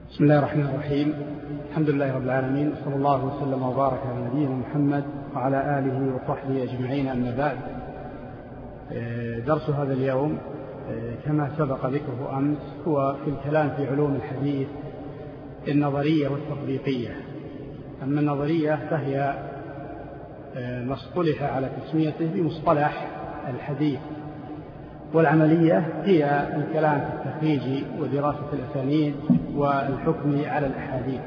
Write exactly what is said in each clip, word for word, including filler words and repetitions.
بسم الله الرحمن الرحيم. الحمد لله رب العالمين، صلى الله وسلم وبارك على نبينا محمد وعلى آله وصحبه أجمعين. أما بعد، درس هذا اليوم كما سبق ذكره أمس هو في الكلام في علوم الحديث النظرية والتطبيقية. أما النظرية فهي ما اصطلح على تسميته بمصطلح الحديث، والعملية هي الكلام في التخريج ودراسة الأسانيد والحكم على الأحاديث.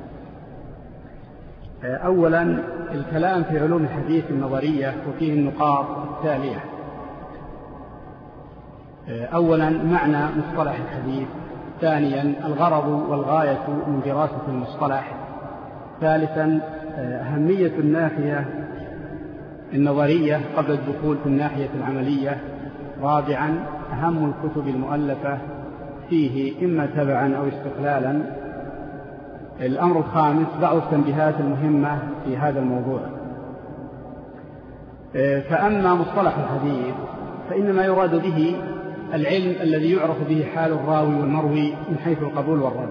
أولا الكلام في علوم الحديث النظرية وفيه النقاط التالية. أولا معنى مصطلح الحديث. ثانيا الغرض والغاية من دراسة المصطلح. ثالثا أهمية الناحية النظرية قبل الدخول في الناحية العملية. رابعا أهم الكتب المؤلفة فيه إما تبعا أو استقلالا. الأمر الخامس بعض التنبيهات المهمة في هذا الموضوع. فأما مصطلح الحديث فإنما يراد به العلم الذي يعرف به حال الراوي والمروي من حيث القبول والرد،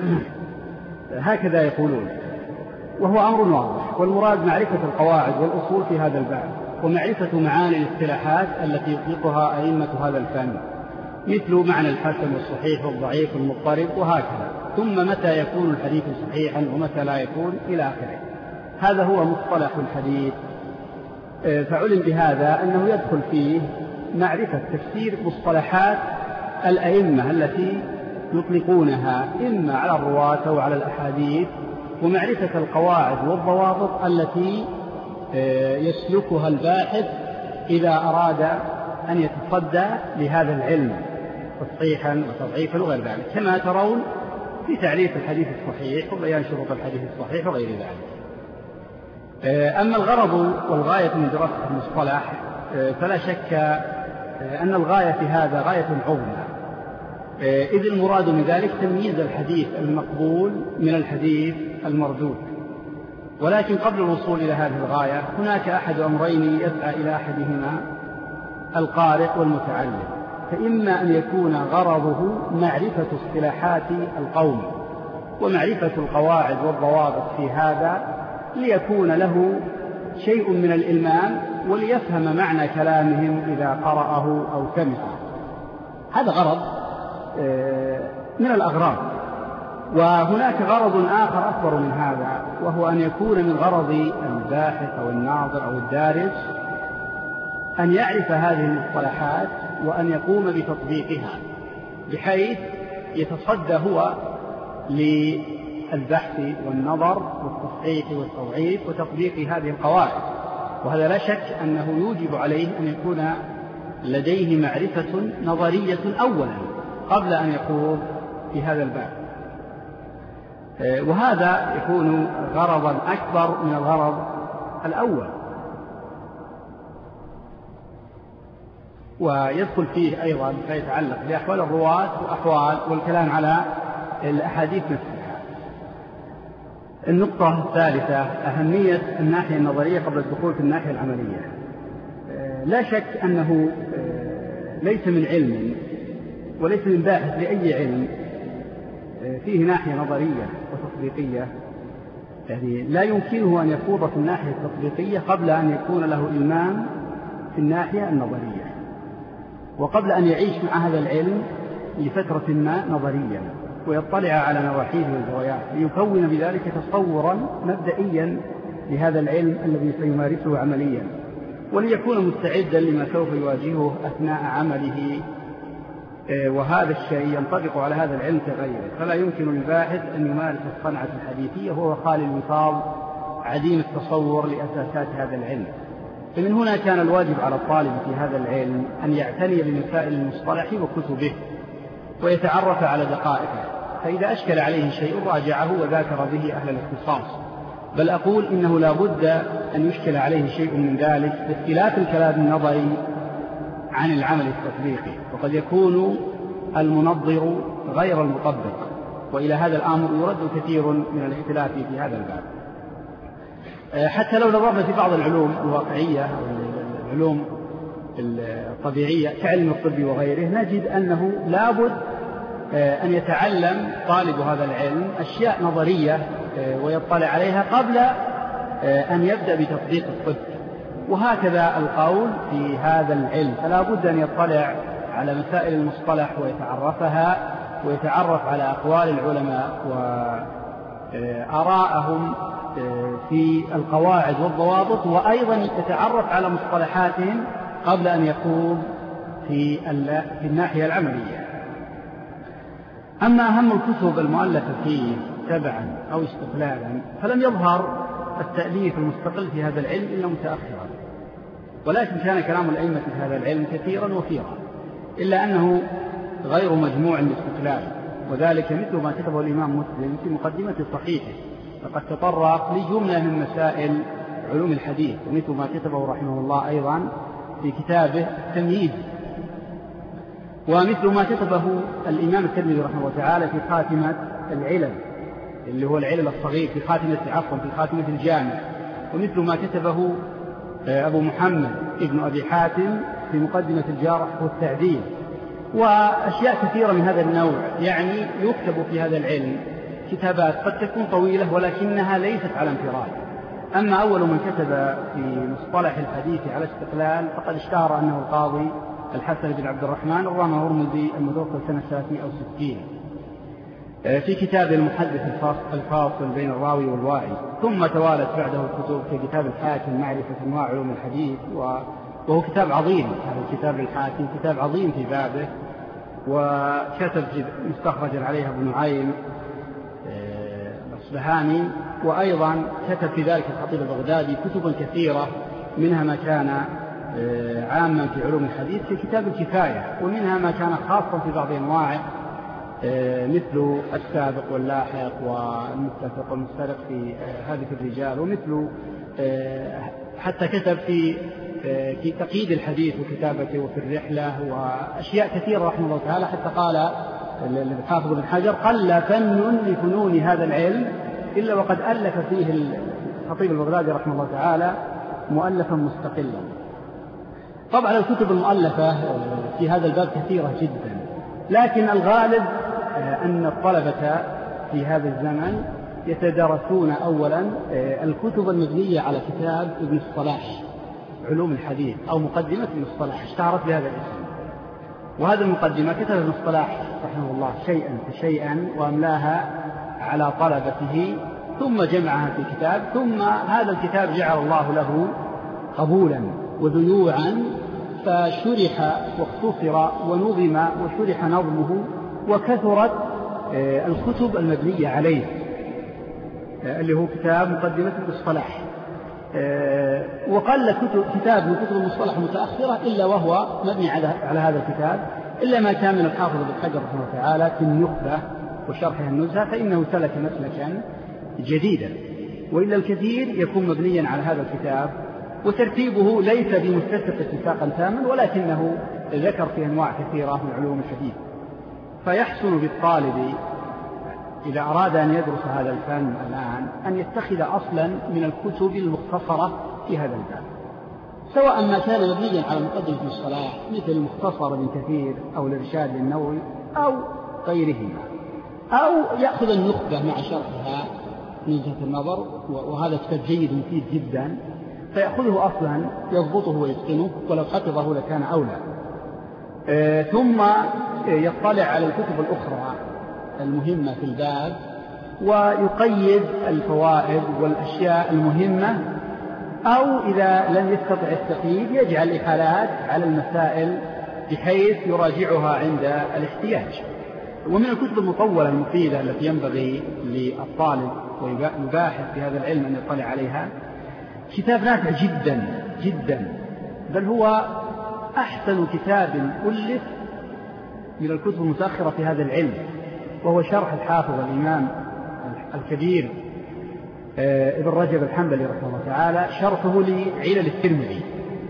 هكذا يقولون، وهو أمر واضح. والمراد معرفة القواعد والأصول في هذا الباب، ومعرفة معاني الاصطلاحات التي يطلقها أئمة هذا الفن، مثل معنى الحسن والصحيح والضعيف والمضطرب وهكذا. ثم متى يكون الحديث صحيحا ومتى لا يكون إلى آخره. هذا هو مصطلح الحديث. فعلم بهذا أنه يدخل فيه معرفة تفسير مصطلحات الأئمة التي يطلقونها إما على الرواة أو على الأحاديث، ومعرفة القواعد والضوابط التي يسلكها الباحث إذا أراد أن يتصدى لهذا العلم تصحيحا وتضعيفا وغير ذلك، كما ترون في تعريف الحديث الصحيح وبيان شروط الحديث الصحيح وغير ذلك. أما الغرض والغاية من دراسة المصطلح فلا شك أن الغاية في هذا غاية عظمى، إذ المراد من ذلك تمييز الحديث المقبول من الحديث المردود. ولكن قبل الوصول إلى هذه الغاية هناك أحد أمرين يسعى إلى أحدهما القارئ والمتعلم. فإما أن يكون غرضه معرفة اصطلاحات القوم ومعرفة القواعد والضوابط في هذا ليكون له شيء من الإلمام وليفهم معنى كلامهم إذا قرأه أو سمعه. هذا غرض من الأغراض. وهناك غرض آخر أكبر من هذا، وهو أن يكون من غرض الباحث أو الناظر أو الدارس أن يعرف هذه المصطلحات وأن يقوم بتطبيقها، بحيث يتصدى هو للبحث والنظر والتصحيح والتضعيف وتطبيق هذه القواعد. وهذا لا شك أنه يوجب عليه أن يكون لديه معرفة نظرية أولا قبل أن يخوض في هذا الباب. وهذا يكون غرضا أكبر من الغرض الأول، ويدخل فيه أيضا ما يتعلق بأحوال الرواة وأحوال والكلام على الأحاديث نفسها. النقطة الثالثة أهمية الناحية النظرية قبل الدخول في الناحية العملية. لا شك أنه ليس من علم وليس من باحث لأي علم فيه ناحية نظرية وتطبيقية، يعني لا يمكنه أن يخوض في الناحية التطبيقية قبل أن يكون له إلمام في الناحية النظرية، وقبل أن يعيش مع هذا العلم لفترة ما نظريا ويطلع على نواحيه والزواياه ليكون بذلك تصورا مبدئيا لهذا العلم الذي سيمارسه عمليا، وليكون مستعدا لما سوف يواجهه أثناء عمله. وهذا الشيء ينطبق على هذا العلم كغيره، فلا يمكن للباحث أن يمارس الصنعة الحديثية وهو خالي المفاض عديم التصور لأساسات هذا العلم. فمن هنا كان الواجب على الطالب في هذا العلم أن يعتني بمسائل المصطلح وكتبه ويتعرف على دقائقه، فإذا أشكل عليه شيء راجعه وذاكر به أهل الاختصاص. بل أقول إنه لا بد أن يشكل عليه شيء من ذلك باختلاف الكلام النظري عن العمل التطبيقي، وقد يكون المنظر غير المطبق، وإلى هذا الأمر يرد كثير من الاختلاف في هذا الباب. حتى لو نظرنا في بعض العلوم الواقعية أو العلوم الطبيعية كعلم الطب وغيره، نجد أنه لابد أن يتعلم طالب هذا العلم أشياء نظرية ويطلع عليها قبل أن يبدأ بتطبيق الطب، وهكذا القول في هذا العلم، فلا بد أن يطلع على مسائل المصطلح ويتعرفها ويتعرف على أقوال العلماء وآراءهم في القواعد والضوابط، وأيضا يتعرف على مصطلحاتهم قبل أن يقوم في الناحية العملية. أما أهم الكتب المؤلفة فيه تبعا أو استقلالا فلم يظهر التأليف المستقل في هذا العلم إلا متأخرا، ولكن كان كلام الأئمة في هذا العلم كثيرا وفيرا، إلا أنه غير مجموع الاستقلال، وذلك مثل ما كتبه الإمام مسلم في مقدمة صحيحه، فقد تطرق لجملة من مسائل علوم الحديث، ومثل ما كتبه رحمه الله أيضا في كتابه التمييز، ومثل ما كتبه الإمام الترمذي رحمه الله تعالى في خاتمة العلل اللي هو العلل الصغير في خاتمة عفوا في خاتمة الجامع، ومثل ما كتبه أبو محمد ابن أبي حاتم في مقدمة الجارح والتعديل، وأشياء كثيرة من هذا النوع. يعني يكتب في هذا العلم كتابات قد تكون طويلة ولكنها ليست على انفراد. أما أول من كتب في مصطلح الحديث على استقلال فقد اشتهر أنه القاضي الحسن بن عبد الرحمن الرامهرمزي المتوفى سنة ثلاثمائة وستين في كتاب المحدث الفاصل بين الراوي والواعي. ثم توالت بعده الكتب في كتاب الحاكم معرفة أنواع علوم الحديث، وهو كتاب عظيم، هذا الكتاب الحاكم كتاب عظيم في بابه، وكتب مستخرجا عليها ابن نعيم الأصبهاني، وأيضا كتب في ذلك الخطيب البغدادي كتبا كثيرة، منها ما كان عاما في علوم الحديث في كتاب الكفاية، ومنها ما كان خاصا في بعض أنواعه مثل السابق واللاحق والمتفق والمفترق في هذه الرجال، ومثل حتى كتب في في تقييد الحديث وكتابته وفي الرحلة وأشياء كثيرة رحمه الله تعالى، حتى قال الحافظ بن حجر قل فن لفنون هذا العلم إلا وقد ألف فيه الخطيب البغدادي رحمه الله تعالى مؤلفا مستقلا. طبعا الكتب المؤلفة في هذا الباب كثيرة جدا، لكن الغالب أن الطلبة في هذا الزمن يتدرسون أولا الكتب المبنية على كتاب ابن الصلاح علوم الحديث أو مقدمة ابن الصلاح، اشتهرت بهذا الاسم، وهذه المقدمة كتب ابن الصلاح رحمه الله شيئا فشيئا وأملاها على طلبته، ثم جمعها في كتاب، ثم هذا الكتاب جعل الله له قبولا وذيوعا، فشرح واختصر ونظم وشرح نظمه، وكثرت الكتب المبنية عليه اللي هو كتاب مقدمة ابن الصلاح. وقل كتاب من كتب المصطلح المتأخرة إلا وهو مبني على هذا الكتاب، إلا ما كان من الحافظ بن حجر رحمه الله تعالى في النخبة وشرحها النزهة، فإنه سلك مسلكا جديدا، وإلا الكثير يكون مبنيا على هذا الكتاب، وترتيبه ليس بمتسق اتفاقا تاما، ولكنه ذكر في أنواع كثيرة من علوم الحديث. فيحسن بالطالب إذا أراد أن يدرس هذا الفن الآن أن يتخذ أصلا من الكتب المختصرة في هذا الباب، سواء ما كان مبنيا على مقدمة ابن الصلاح مثل المختصر ابن كثير أو الإرشاد للنووي أو غيرهما، أو يأخذ النخبة مع شرحها نزهة النظر، وهذا كتاب جيد مفيد جدا، فيأخذه أصلا يضبطه ويتقنه، ولو حفظه لكان أولى. آه ثم يطلع على الكتب الأخرى المهمة في الباب ويقيد الفوائد والأشياء المهمة، أو إذا لم يستطع التقييد يجعل إحالات على المسائل بحيث يراجعها عند الاحتياج. ومن الكتب المطولة المفيدة التي ينبغي للطالب ويباحث في هذا العلم أن يطلع عليها كتاب نافع جدا جدا، بل هو أحسن كتاب ألف من الكتب المتأخرة في هذا العلم، وهو شرح الحافظ الإمام الكبير ابن رجب الحنبلي رحمه الله تعالى، شرحه لعلل الترمذي،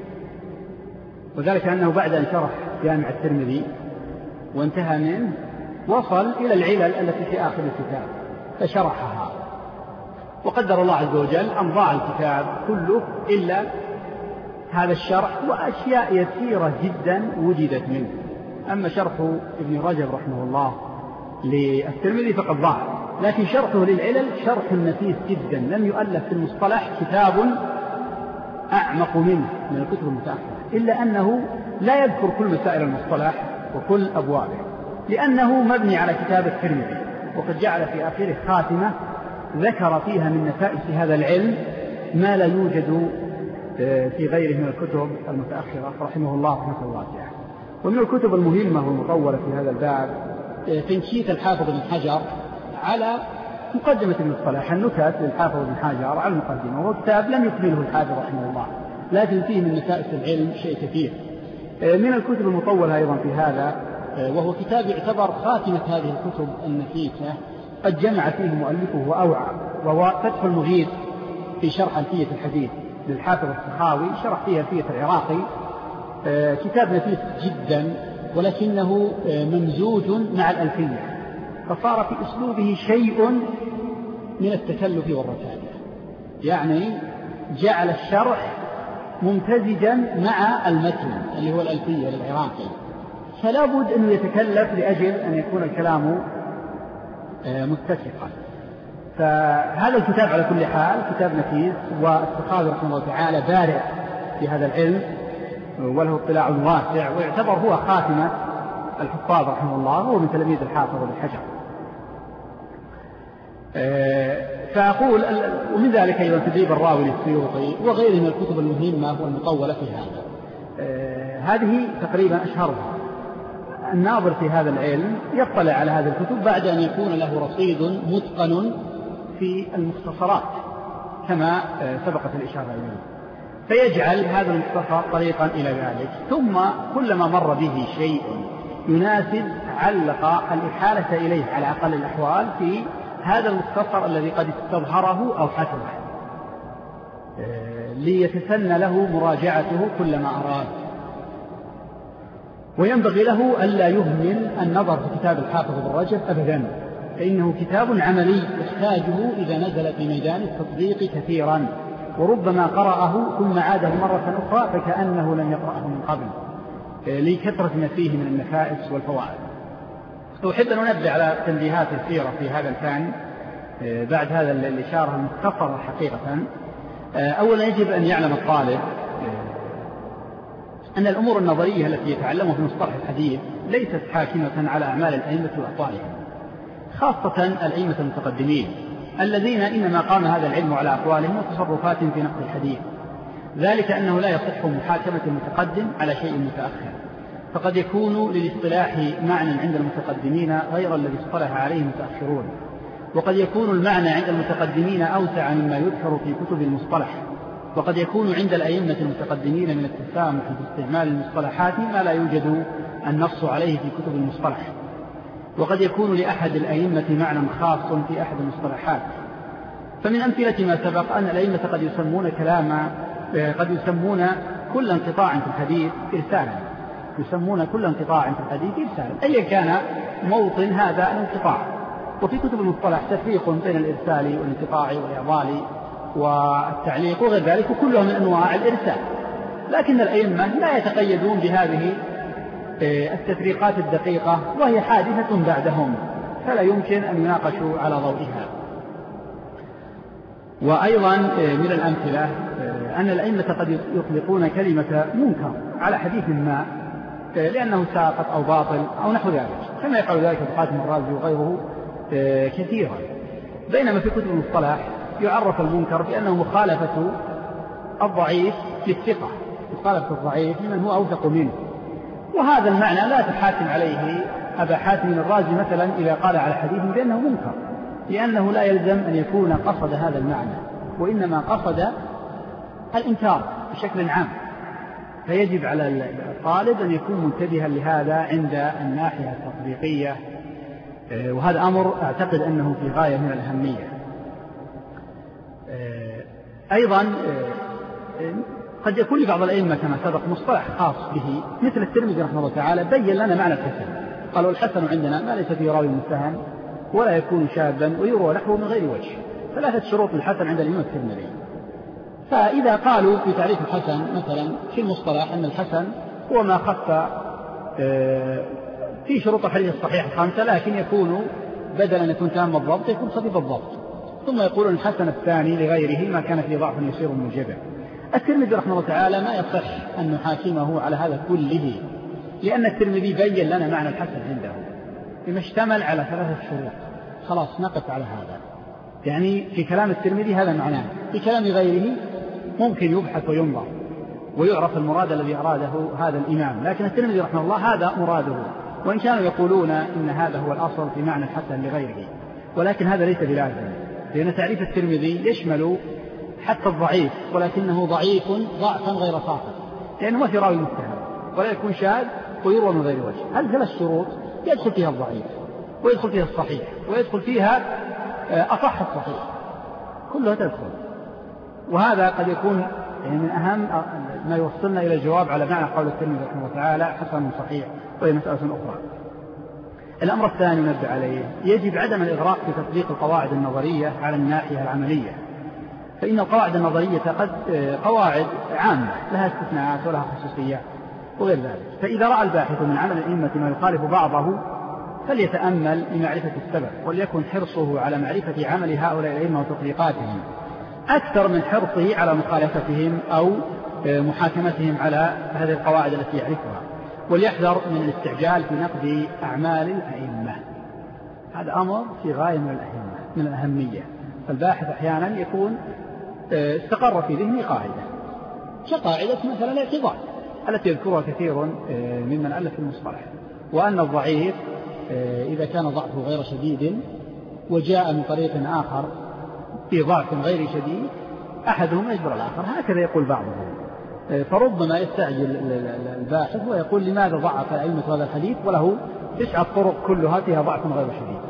وذلك أنه بعد أن شرح جامع الترمذي وانتهى منه وصل إلى العلل التي في آخر الكتاب فشرحها، وقدر الله عز وجل أن ضاع الكتاب كله إلا هذا الشرح وأشياء يسيرة جدا وجدت منه. أما شرح ابن رجب رحمه الله للترمذي فقد ضاع، لكن شرحه للعلل شرح نفيس جدا، لم يؤلف في المصطلح كتاب أعمق منه من الكتب المتأخرة، إلا أنه لا يذكر كل مسائل المصطلح وكل أبوابه، لأنه مبني على كتاب الترمذي، وقد جعل في آخره خاتمة ذكر فيها من نفائس هذا العلم ما لا يوجد في غيره من الكتب المتأخرة رحمه الله رحمة واسعة. ومن الكتب المهمة والمطولة في هذا الباب تنشيط الحافظ بن حجر على مقدمة المصطلح، النكت للحافظ بن حجر على المقدمة، وهو كتاب لم يكمله الحافظ رحمه الله، لكن فيه من نفائس العلم شيء كثير. من الكتب المطولة أيضا في هذا، وهو كتاب يعتبر خاتمة هذه الكتب النفيسة، قد جمع فيه مؤلفه وأوعى، وهو فتح المغيث في شرح ألفية الحديث للحافظ السخاوي، شرح فيها ألفية العراقي. كتاب نفيس جدا، ولكنه ممزوج مع الألفية، فصار في أسلوبه شيء من التكلف والركاكة، يعني جعل الشرح ممتزجا مع المتن اللي هو الألفية للعراقي، فلا بد أن يتكلف لأجل أن يكون الكلام متسقا. فهذا الكتاب على كل حال كتاب نفيس، والسخاوي رحمه الله تعالى بارع في هذا العلم وله اطلاع واسع، ويعتبر هو خاتمة الحفاظ رحمه الله، هو من تلاميذ الحافظ بن حجر. فأقول ومن ذلك أيضا تدريب الراوي للسيوطي وغيره من الكتب المهمة والمطولة في هذا. هذه تقريبا أشهرها. الناظر في هذا العلم يطلع على هذه الكتب بعد أن يكون له رصيد متقن في المختصرات كما سبقت الإشارة إليه، فيجعل هذا المختصر طريقا إلى ذلك، ثم كلما مر به شيء يناسب علق الإحالة إليه على أقل الأحوال في هذا المختصر الذي قد استظهره أو حسبه، ليتسنى له مراجعته كلما أراد. وينبغي له ألا يهمل النظر في كتاب الحافظ بن رجب أبدا، فإنه كتاب عملي يحتاجه إذا نزل في ميدان التطبيق كثيرا، وربما قرأه ثم عاده مرة أخرى فكأنه لم يقرأه من قبل لكثرة ما فيه من النفائس والفوائد. أحب أن أنبه على تنبيهات السيرة في هذا الفن بعد هذا الإشارة المختصرة حقيقة. أولا يجب أن يعلم الطالب أن الأمور النظرية التي يتعلمها في مصطلح الحديث ليست حاكمة على أعمال الأئمة وأقوالهم، خاصة الأئمة المتقدمين الذين إنما قام هذا العلم على أقوالهم وتصرفاتهم في نقد الحديث، ذلك أنه لا يصح محاكمة المتقدم على شيء متأخر، فقد يكون للاصطلاح معنى عند المتقدمين غير الذي اصطلح عليه المتأخرون، وقد يكون المعنى عند المتقدمين أوسع مما يذكر في كتب المصطلح، وقد يكون عند الأئمة المتقدمين من التسامح في استعمال المصطلحات ما لا يوجد النص عليه في كتب المصطلح، وقد يكون لأحد الأئمة معنى خاص في أحد المصطلحات. فمن أمثلة ما سبق أن الأئمة قد يسمون كلام قد يسمون كل انقطاع في الحديث إرسالا، يسمون كل انقطاع في الحديث إرسالا أي كان موطن هذا الانقطاع. وفي كتب المصطلح تفريق بين الإرسال والانقطاع والإعضال والتعليق وغير ذلك، وكلها من أنواع الإرسال، لكن الأئمة لا يتقيدون بهذه التفريقات الدقيقة، وهي حادثة بعدهم فلا يمكن أن يناقشوا على ضوئها. وأيضا من الأمثلة أن الأئمة قد يطلقون كلمة منكر على حديث ما لأنه ساقط أو باطل أو نحو ذلك، كما يفعل ذلك القاسم الرازي وغيره كثيرا، بينما في كتب المصطلح يعرف المنكر بأنه مخالفة الضعيف للثقة، مخالفة الضعيف لمن هو أوثق منه، وهذا المعنى لا تحاكم عليه أبا حاتم الرازي مثلا إذا قال على حديث بأنه منكر، لأنه لا يلزم أن يكون قصد هذا المعنى، وإنما قصد الإنكار بشكل عام. فيجب على الطالب أن يكون منتبها لهذا عند الناحية التطبيقية، وهذا أمر أعتقد أنه في غاية من الأهمية. أيضا قد يكون لبعض الأئمة كما سبق مصطلح خاص به، مثل الترمذي رحمه الله تعالى بين لنا معنى الحسن، قالوا الحسن عندنا ما ليس فيه راوي متهم ولا يكون شاذا ويروى نحوه من غير وجه، ثلاثة شروط للحسن عند الإمام الترمذي. فإذا قالوا في تعريف الحسن مثلا في المصطلح أن الحسن هو ما خف في شروط الحديث الصحيح الخمسة، لكن يكون بدل أن يكون تام الضبط يكون خفيف الضبط. ثم يقولون الحسن الثاني لغيره ما كان فيه ضعف يسير منجبر. الترمذي رحمه الله تعالى ما يصح أن نحاكمه على هذا كله، لأن الترمذي بين لنا معنى الحسن عنده بما اشتمل على ثلاثة شروط. خلاص نقف على هذا، يعني في كلام الترمذي هذا معناه، في كلام غيره ممكن يبحث وينظر ويعرف المراد الذي أراده هذا الإمام، لكن الترمذي رحمه الله هذا مراده، وإن كانوا يقولون إن هذا هو الأصل في معنى الحسن لغيره، ولكن هذا ليس بلازم، لأن تعريف الترمذي يشمل حتى الضعيف، ولكنه ضعيف ضعفا غير ساقط، لأنه ما في راوي متهم ولا يكون شاذ ويروى من غير وجه. هذه ثلاث شروط يدخل فيها الضعيف ويدخل فيها الصحيح ويدخل فيها أصح الصحيح، كلها تدخل. وهذا قد يكون يعني من أهم ما يوصلنا إلى الجواب على معنى قول الترمذي رحمه الله تعالى حسن صحيح، وهي مسألة أخرى. الأمر الثاني نبدأ عليه، يجب عدم الإغراق في تطبيق القواعد النظرية على الناحية العملية، فإن القواعد النظرية قد قواعد عامة لها استثناءات ولها خصوصيات وغير ذلك، فإذا رأى الباحث من عمل الأئمة ما يخالف بعضه فليتأمل لمعرفة السبب، وليكن حرصه على معرفة عمل هؤلاء الأئمة وتطبيقاتهم أكثر من حرصه على مخالفتهم أو محاكمتهم على هذه القواعد التي يعرفها، وليحذر من الاستعجال في نقد أعمال الأئمة. هذا أمر في غاية من الأهمية من الأهمية. فالباحث أحيانا يكون استقر في ذهنه قاعدة كقاعدة مثلا الاعتضاد التي يذكرها كثير ممن ألف المصطلح، وأن الضعيف إذا كان ضعفه غير شديد وجاء من طريق آخر في ضعف غير شديد أحدهما يجبر الآخر، هكذا يقول بعضهم. فربما يستعجل الباحث ويقول لماذا ضعف أئمة هذا الحديث وله تسعة طرق كلها فيها ضعف غير شديد.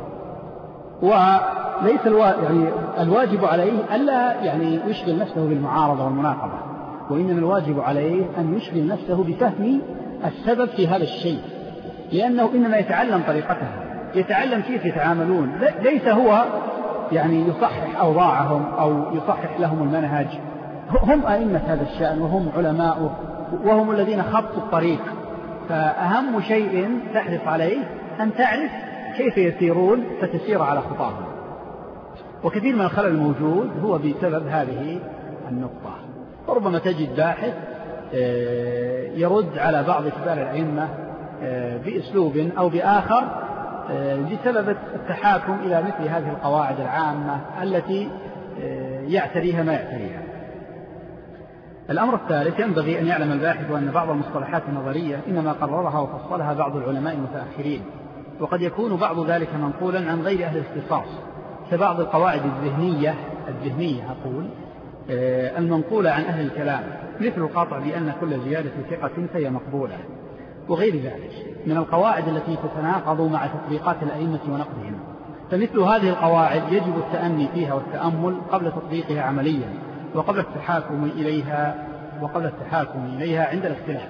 وليس الوا... يعني الواجب عليه ألا يعني يشغل نفسه بالمعارضة والمناقضة، وإنما الواجب عليه أن يشغل نفسه بفهم السبب في هذا الشيء، لأنه إنما يتعلم طريقتها، يتعلم كيف يتعاملون، ليس هو يعني يصحح أوضاعهم أو يصحح لهم المنهج. هم أئمة هذا الشأن وهم علماؤه وهم الذين خطوا الطريق، فأهم شيء تحرص عليه أن تعرف كيف يسيرون فتسير على خطاهم. وكثير من الخلل الموجود هو بسبب هذه النقطة. فربما تجد باحث يرد على بعض كبار الأئمة بأسلوب أو بآخر بسبب التحاكم إلى مثل هذه القواعد العامة التي يعتريها ما يعتريها. الأمر الثالث، ينبغي أن يعلم الباحث أن بعض المصطلحات النظرية إنما قررها وفصلها بعض العلماء المتأخرين، وقد يكون بعض ذلك منقولا عن غير أهل الاختصاص، كبعض القواعد الذهنية الذهنية أقول المنقولة عن أهل الكلام، مثل القاطع بأن كل زيادة ثقة فهي مقبولة، وغير ذلك من القواعد التي تتناقض مع تطبيقات الأئمة ونقدهم. فمثل هذه القواعد يجب التأني فيها والتأمل قبل تطبيقها عمليا، وقبل التحاكم إليها وقبل التحاكم إليها عند الاختلاف.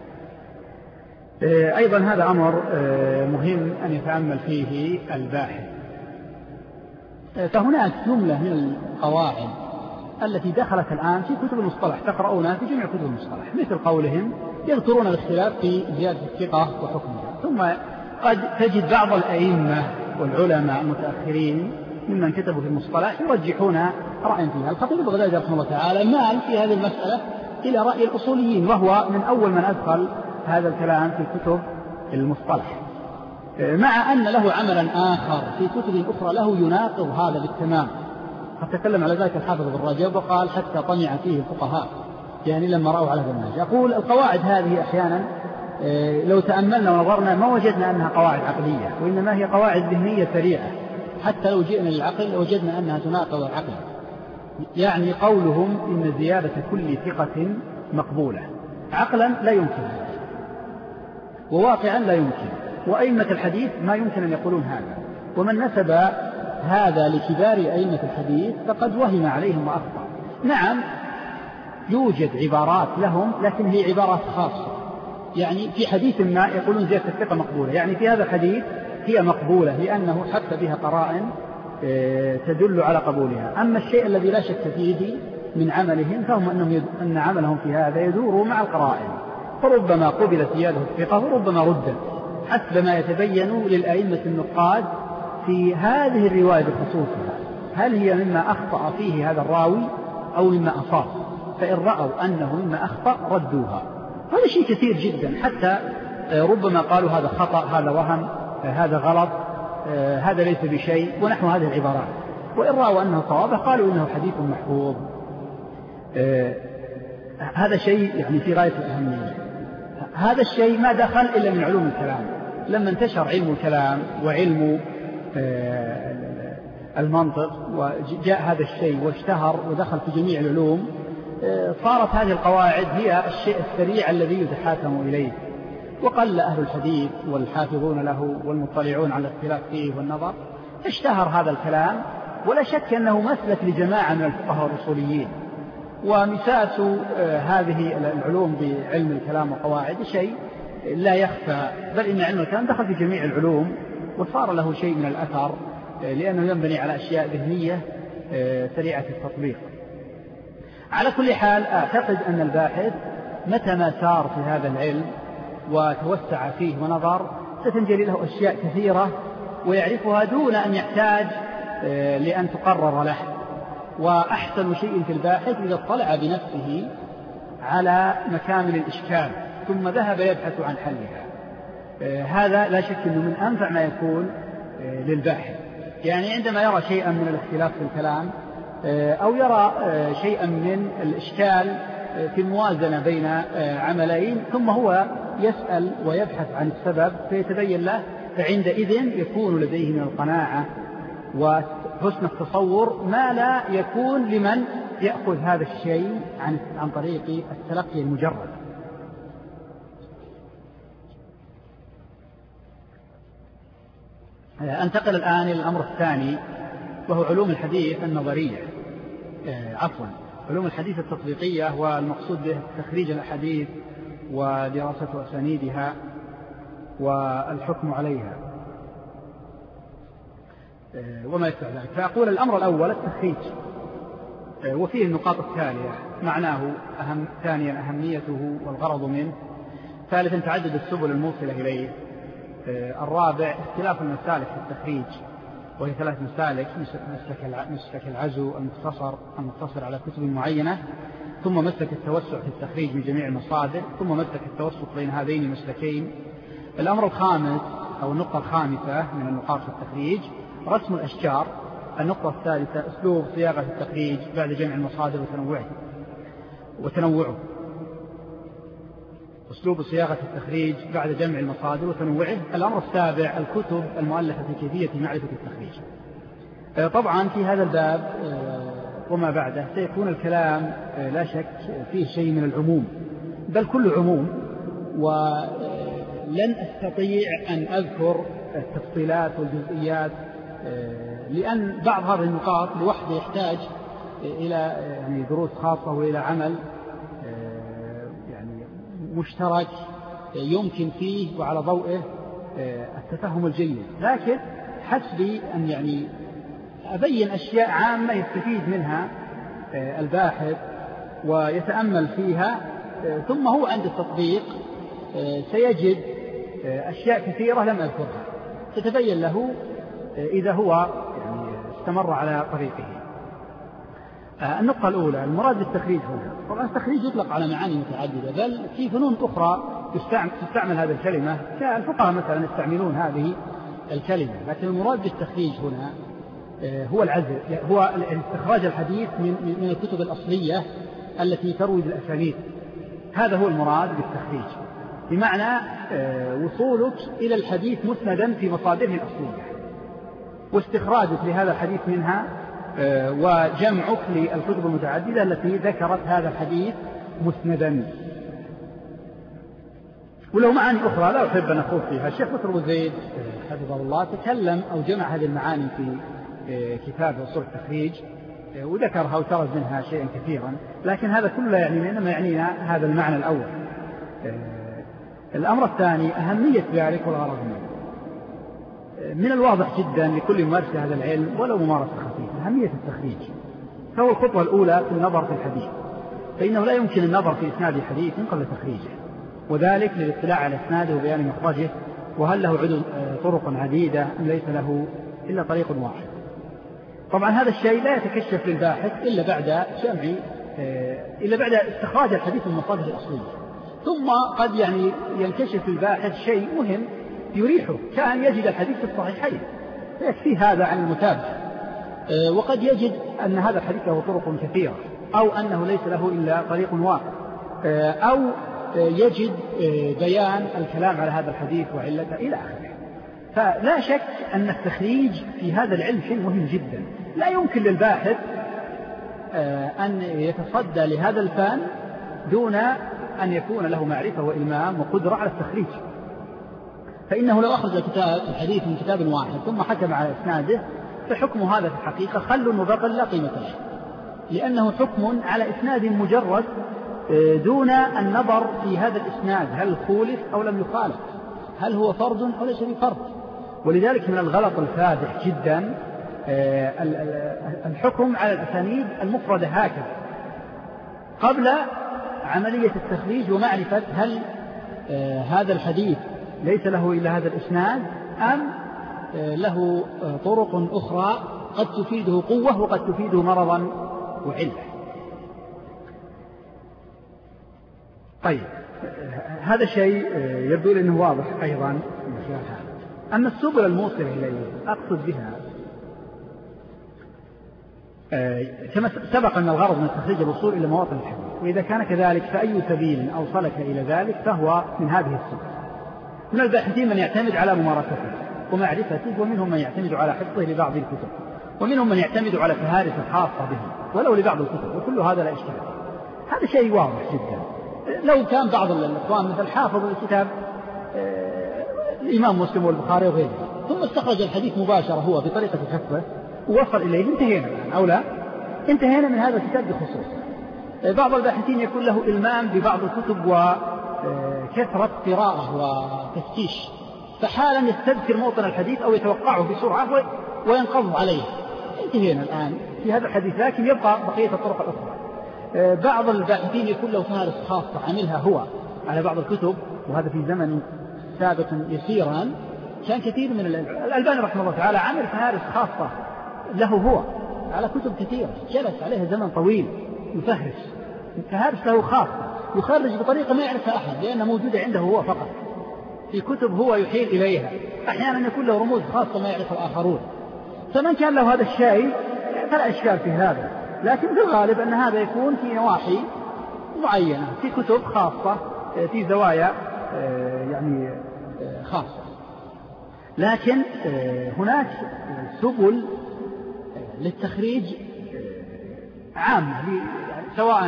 أيضا هذا أمر مهم أن يتأمل فيه الباحث. فهناك جملة من القواعد التي دخلت الآن في كتب المصطلح تقرؤونها في جميع كتب المصطلح، مثل قولهم يذكرون الاختلاف في زيادة الثقة وحكمها، ثم قد تجد بعض الأئمة والعلماء المتأخرين ممن كتبوا في المصطلح يرجحون رأيا فيها. الخطيب البغدادي رحمه الله تعالى مال في هذه المسألة إلى رأي الأصوليين، وهو من أول من أدخل هذا الكلام في كتب المصطلح، مع أن له عملا آخر في كتب أخرى له يناقض هذا بالتمام. قد تكلم على ذلك الحافظ ابن رجب وقال حتى طمع فيه الفقهاء، يعني لما رأوا على هذا المنهج. يقول القواعد هذه أحيانا لو تأملنا ونظرنا ما وجدنا أنها قواعد عقلية، وإنما هي قواعد ذهنية سريعة، حتى لو جئنا للعقل وجدنا أنها تناقض العقل. يعني قولهم إن زيادة كل ثقة مقبولة عقلا لا يمكن، وواقعا لا يمكن، وأئمة الحديث ما يمكن أن يقولون هذا. ومن نسب هذا لكبار أئمة الحديث فقد وهم عليهم وأخطأ. نعم يوجد عبارات لهم، لكن هي عبارات خاصة، يعني في حديث ما يقولون زيادة الثقة مقبولة، يعني في هذا الحديث هي مقبولة لأنه حتى بها قرائن تدل على قبولها. أما الشيء الذي لا شك فيه من عملهم فهم أنهم يد... أن عملهم في هذا يدور مع القرائن، فربما قبلت زيادة الثقة وربما ردت، حسب ما يتبين للأئمة النقاد في هذه الرواية بخصوصها، هل هي مما أخطأ فيه هذا الراوي أو مما أصاب، فإن رأوا أنه مما أخطأ ردوها. هذا شيء كثير جدا، حتى ربما قالوا هذا خطأ، هذا وهم، هذا غلط، هذا ليس بشيء، ونحو هذه العبارات. وإن رأوا أنه صواب قالوا إنه حديث محفوظ. هذا شيء يعني في غاية الأهمية. هذا الشيء ما دخل إلا من علوم الكلام. لما انتشر علم الكلام وعلم المنطق وجاء هذا الشيء واشتهر ودخل في جميع العلوم، صارت هذه القواعد هي الشيء السريع الذي يتحاكم إليه، وقل أهل الحديث والحافظون له والمطلعون على الاختلاف فيه والنظر، اشتهر هذا الكلام. ولا شك أنه مسلك لجماعة من الفقهاء والأصوليين، ومساس هذه العلوم بعلم الكلام وقواعد شيء لا يخفى، بل إن علم الكلام دخل في جميع العلوم وصار له شيء من الأثر، لأنه ينبني على أشياء ذهنية سريعة التطبيق. على كل حال أعتقد أن الباحث متى ما سار في هذا العلم وتوسع فيه ونظر ستنجلي له أشياء كثيرة ويعرفها دون أن يحتاج لأن تقرر له. وأحسن شيء في الباحث إذا اطلع بنفسه على مكامن الإشكال ثم ذهب يبحث عن حلها. هذا لا شك أنه من أنفع ما يكون للباحث. يعني عندما يرى شيئا من الاختلاف في الكلام أو يرى شيئا من الإشكال في الموازنة بين عملين ثم هو يسأل ويبحث عن السبب فيتبين له، فعندئذ يكون لديه من القناعة وحسن التصور ما لا يكون لمن يأخذ هذا الشيء عن عن طريق التلقي المجرد. أنتقل الآن إلى الأمر الثاني، وهو علوم الحديث النظرية، عفوا علوم الحديث التطبيقية، والمقصود به تخريج الأحاديث ودراسة أسانيدها والحكم عليها وما يتبع ذلك. فأقول الأمر الأول التخريج، وفيه النقاط التالية: معناه أهم، ثانيا أهميته والغرض منه، ثالثا تعدد السبل الموصلة إليه، الرابع اختلاف المسالك في التخريج وهي ثلاث مسالك: مسلك العزو المختصر المختصر على كتب معينة، ثم مسلك التوسع في التخريج من جميع المصادر، ثم مسلك التوسط بين هذين المسلكين. الأمر الخامس أو النقطة الخامسة من النقاط في التخريج رسم الأشجار. النقطة الثالثة أسلوب صياغة التخريج بعد جمع المصادر وتنوعه وتنوعه أسلوب صياغة التخريج بعد جمع المصادر وتنوعه. الأمر السابع الكتب المؤلفة في كيفية معرفة التخريج. طبعا في هذا الباب وما بعده سيكون الكلام لا شك فيه شيء من العموم، بل كل عموم، ولن أستطيع أن أذكر التفصيلات والجزئيات، لأن بعض هذه النقاط لوحده يحتاج إلى يعني دروس خاصة وإلى عمل يعني مشترك يمكن فيه وعلى ضوئه التفهم الجيد. لكن حسبي أن يعني أبين أشياء عامة يستفيد منها الباحث ويتأمل فيها، ثم هو عند التطبيق سيجد أشياء كثيرة لم أذكرها تتبين له إذا هو يعني استمر على طريقه. النقطة الأولى المراد بالتخريج هنا. طبعا التخريج يطلق على معاني متعددة، بل في فنون أخرى تستعمل هذه الكلمة، كالفقهاء مثلا يستعملون هذه الكلمة، لكن المراد بالتخريج هنا هو العزل، هو استخراج الحديث من من الكتب الأصلية التي تروي بالأسانيد. هذا هو المراد بالتخريج، بمعنى وصولك إلى الحديث مسندا في مصادره الأصلية واستخراجك لهذا الحديث منها، وجمعك للكتب المتعددة التي ذكرت هذا الحديث مسندا. ولو معاني أخرى لا أحب أن أخوض فيها. الشيخ بكر أبو زيد حفظه الله تكلم أو جمع هذه المعاني في كتاب أصول التخريج وذكرها وترز منها شيئا كثيرا، لكن هذا كله يعني إنما يعنينا هذا المعنى الأول. الأمر الثاني أهمية ذلك والغرض منه. من الواضح جدا لكل ممارس هذا العلم ولو ممارسة خفيفة أهمية التخريج، فهو الخطوة الأولى في النظر في الحديث، فإنه لا يمكن النظر في إسناد الحديث قبل تخريجه، وذلك للاطلاع على إسناده وبيان مخرجه وهل له عدد طرق عديدة أم ليس له إلا طريق واحد. طبعا هذا الشيء لا يتكشف للباحث إلا بعد جمع إلا بعد استخراج الحديث من مصادره الأصلية، ثم قد يعني ينكشف للباحث شيء مهم يريحه، كأن يجد الحديث في الصحيحين فيكفي هذا عن المتابع، وقد يجد أن هذا الحديث له طرق كثيرة، أو أنه ليس له إلا طريق واحد، أو يجد بيان الكلام على هذا الحديث وعلته إلى آخره. فلا شك أن التخريج في هذا العلم شيء مهم جدا، لا يمكن للباحث أن يتصدى لهذا الفن دون أن يكون له معرفة وإلمام وقدرة على التخريج. فإنه لو أخرج كتاب الحديث من كتاب واحد ثم حكم على إسناده فحكم هذا في الحقيقة خل وبطل لا قيمة له، لأنه حكم على إسناد مجرد دون النظر في هذا الإسناد هل خولف أو لم يخالف، هل هو فرد أو ليس بفرد. ولذلك من الغلط الفادح جدا الحكم على الأسانيد المفردة هكذا قبل عملية التخريج ومعرفة هل هذا الحديث ليس له إلا هذا الإسناد أم له طرق أخرى قد تفيده قوة وقد تفيده مرضا وعلة. طيب هذا شيء يبدو لي أنه واضح أيضا. أما السبل الموصلة إليه أقصد بها كما سبق أن الغرض من تخريج الوصول إلى مواطن الحديث، وإذا كان كذلك فأي سبيل أوصلك إلى ذلك فهو من هذه السبل. من الباحثين من يعتمد على ممارسته ومعرفته، ومنهم من يعتمد على حفظه لبعض الكتب، ومنهم من يعتمد على فهارس خاصة به ولو لبعض الكتب، وكل هذا لا إشكال. هذا شيء واضح جدا. لو كان بعض الإخوان مثل حافظ الكتاب الإمام مسلم والبخاري وغيره ثم استخرج الحديث مباشرة هو بطريقة حفظه ووصل إليه، انتهينا الآن أو لا؟ انتهينا من هذا الكتاب بخصوص. بعض الباحثين يكون له إلمام ببعض الكتب وكثرة قراءة وتفتيش، فحالا يستذكر موطن الحديث أو يتوقعه بسرعة وينقض عليه. انتهينا الآن في هذا الحديث، لكن يبقى بقية الطرق الأخرى. بعض الباحثين يكون له فهرس خاصة عملها هو على بعض الكتب، وهذا في زمن سابق يسيرا كان كثير من الألباني رحمه الله تعالى عمل فهارس خاصة له هو على كتب كثيرة، جلس عليها زمن طويل يفهرس فهارس له خاصة يخرج بطريقة ما يعرفها أحد، لأنها موجودة عنده هو فقط في كتب هو يحيل إليها، أحيانا يكون له رموز خاصة ما يعرفها الآخرون. فمن كان له هذا الشيء فلا إشكال في هذا، لكن في الغالب أن هذا يكون في نواحي معينة في كتب خاصة في زوايا يعني خاصة. لكن هناك سبل للتخريج عامة، سواء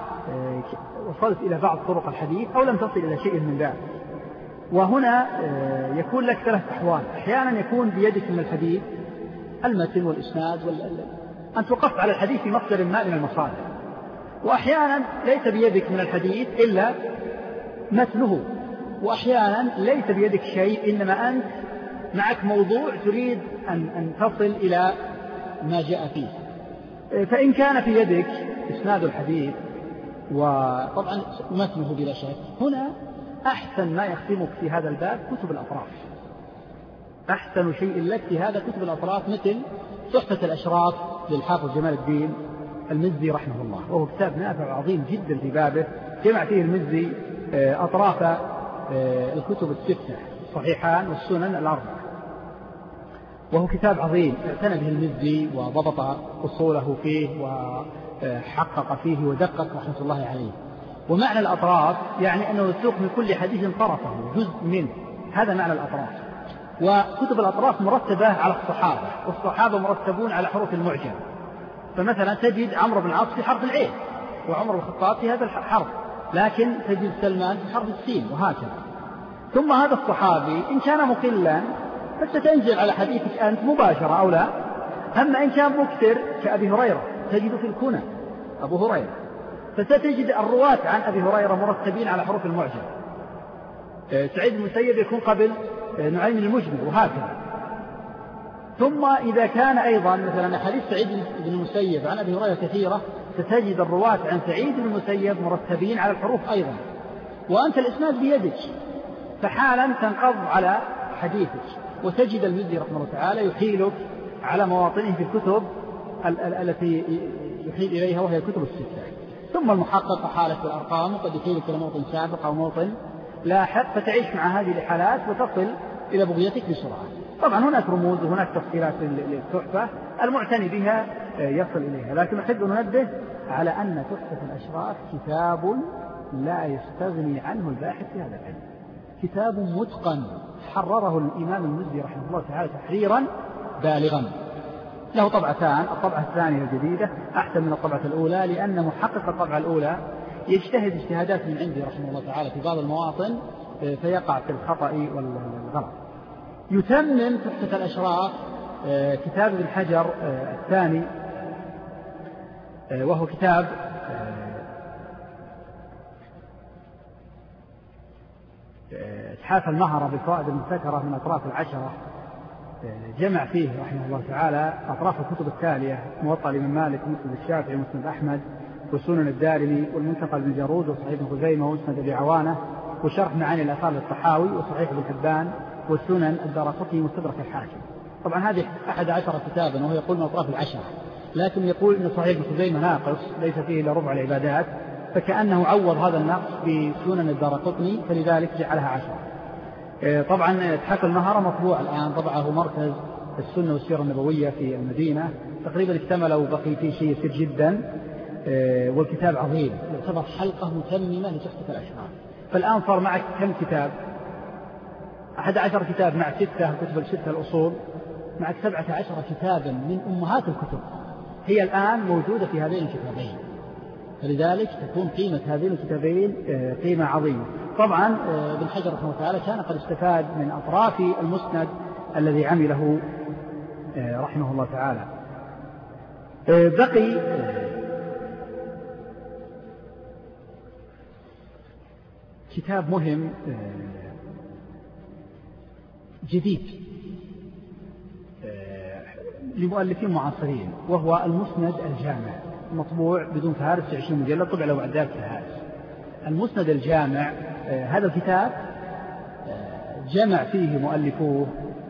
وصلت إلى بعض طرق الحديث أو لم تصل إلى شيء من ذلك. وهنا يكون لك ثلاث أحوال: أحيانا يكون بيدك من الحديث المتن والإسناد وال... أن توقف على الحديث في مصدر ما من المصادر، وأحيانا ليس بيدك من الحديث إلا متنه، وأحيانا ليس بيدك شيء إنما أنت معك موضوع تريد أن, أن تصل إلى ما جاء فيه. فإن كان في يدك إسناد الحديث وطبعا متنه بلا شك، هنا أحسن ما يخدمك في هذا الباب كتب الأطراف. أحسن شيء لك في هذا كتب الأطراف، مثل تحفة الأشراف للحافظ جمال الدين المزي رحمه الله، وهو كتاب نافع وعظيم جدا في بابه، جمع فيه المزي أطراف الكتب الستة الصحيحان والسنن الأربعة، وهو كتاب عظيم اعتنى به المزي وضبط أصوله فيه وحقق فيه ودقق رحمة الله عليه. ومعنى الأطراف يعني أنه يسوق من كل حديث طرفه جزء منه، هذا معنى الأطراف. وكتب الأطراف مرتبة على الصحابة، والصحابة مرتبون على حروف المعجم، فمثلا تجد عمرو بن العاص في حرف العين، وعمر بن الخطاب في هذا الحرف، لكن تجد سلمان في حرف السين، وهكذا. ثم هذا الصحابي إن كان مقلا فستنزل على حديثك أنت مباشرة أو لا، أما إن كان مكثر كأبي هريرة تجد في الكنى أبو هريرة، فستجد الرواة عن أبي هريرة مرتبين على حروف المعجم. سعيد بن المسيب يكون قبل نعيم المجمل، وهكذا. ثم إذا كان أيضا مثلا حديث سعيد بن المسيب عن أبي هريرة كثيرة، ستجد الرواة عن سعيد بن المسيب مرتبين على الحروف أيضا، وأنت الإسناد بيدك، فحالا تنقض على حديثك، وتجد المزي رحمه الله تعالى يحيلك على مواطنه في الكتب التي يحيل إليها وهي الكتب الستة. ثم المحقق حالة بالأرقام وقد يحيلك إلى موطن سابق أو موطن لاحق، فتعيش مع هذه الحالات وتصل إلى بغيتك بسرعة. طبعا هناك رموز وهناك تفصيلات للتحفة المعتني بها يصل إليها، لكن أحب أن ننبه على أن تحفة الأشراف كتاب لا يستغني عنه الباحث في هذا العلم، كتاب متقن حرره الإمام المزي رحمه الله تعالى تحريرا بالغا. له طبعتان، الطبعة الثانية الجديدة أحسن من الطبعة الأولى، لأن محقق الطبعة الأولى يجتهد اجتهادات من عنده رحمه الله تعالى في بعض المواطن فيقع في الخطأ والغلط. يتمم تحفة الأشراف كتاب ابن حجر الثاني، وهو كتاب إتحاف المهرة بالفوائد المبتكرة من أطراف العشرة. جمع فيه رحمه الله تعالى أطراف الكتب التالية: موطأ الإمام مالك، مسند الشافعي، مسند أحمد، وسنن الدارمي، والمنتقى بن جارود، وصحيح ابن خزيمة، ومسند أبي عوانة، وشرح معاني الآثار للطحاوي، وصحيح ابن حبان، والسنن الدارقطني، ومستدرك الحاكم. طبعا هذه أحد عشر كتابا، وهو يقول من أطراف العشرة، لكن يقول إن صحيح ابن خزيمة ناقص ليس فيه إلا ربع العبادات، فكأنه عوض هذا النقص بسنن الدارقطني فلذلك جعلها عشرة. طبعا إتحاف المهرة مطبوع الآن، طبعه مركز السنة والسيرة النبوية في المدينة، تقريبا اكتمل وبقي فيه شيء يسير جدا، والكتاب عظيم يعتبر حلقة متممة لتحفة الأشراف. فالآن صار معك كم كتاب؟ أحد عشر كتاب مع ستة كتب الستة الأصول، معك سبعة عشر كتابا من أمهات الكتب هي الآن موجودة في هذين الكتابين، فلذلك تكون قيمة هذين الكتابين قيمة عظيمة. طبعا ابن حجر رحمه الله تعالى كان قد استفاد من أطراف المسند الذي عمله رحمه الله تعالى. بقي كتاب مهم جديد لمؤلفين معاصرين، وهو المسند الجامع، مطبوع بدون فهارس في عشرين مجلد، طبع له بعد ذلك فهارس. المسند الجامع هذا الكتاب جمع فيه مؤلفوه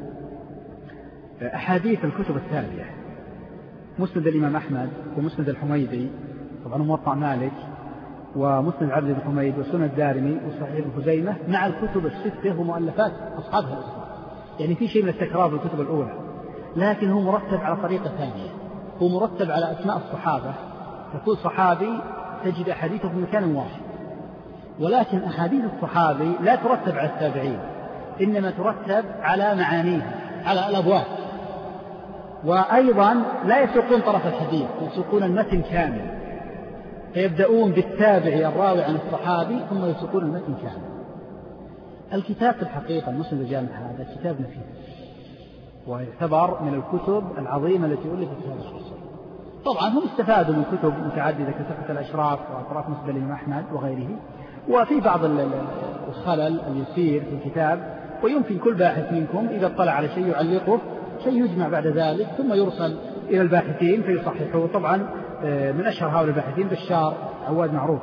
أحاديث الكتب التالية: مسند الإمام أحمد، ومسند الحميدي، طبعا موطأ مالك، ومسند عبد بن حميد، وسنن الدارمي، وصحيح ابن خزيمة، مع الكتب الستة ومؤلفات أصحابها الأصحاب. يعني في شيء من التكرار بالكتب الأولى، لكن هو مرتب على طريقة ثانية، هو مرتب على أسماء الصحابة، فكل صحابي تجد أحاديثه في مكان واحد، ولكن أحاديث الصحابي لا ترتب على التابعين، إنما ترتب على معانيها، على الأبواب. وأيضا لا يسوقون طرف الحديث، يسوقون المتن كامل، فيبدأون بالتابع الراوي عن الصحابي ثم يسوقون المتن كامل. الكتاب في الحقيقة المسند الجامع هذا كتاب نفيس، ويعتبر من الكتب العظيمة التي ألفت في هذا العصر. طبعا هم استفادوا من كتب متعددة كتحفة الأشراف وأطراف مسند الإمام أحمد وغيره، وفي بعض الخلل اليسير في الكتاب، ويمكن كل باحث منكم إذا اطلع على شيء يعلقه، شيء يجمع بعد ذلك ثم يرسل إلى الباحثين فيصححوه. طبعا من أشهر هؤلاء الباحثين بشار عواد معروف.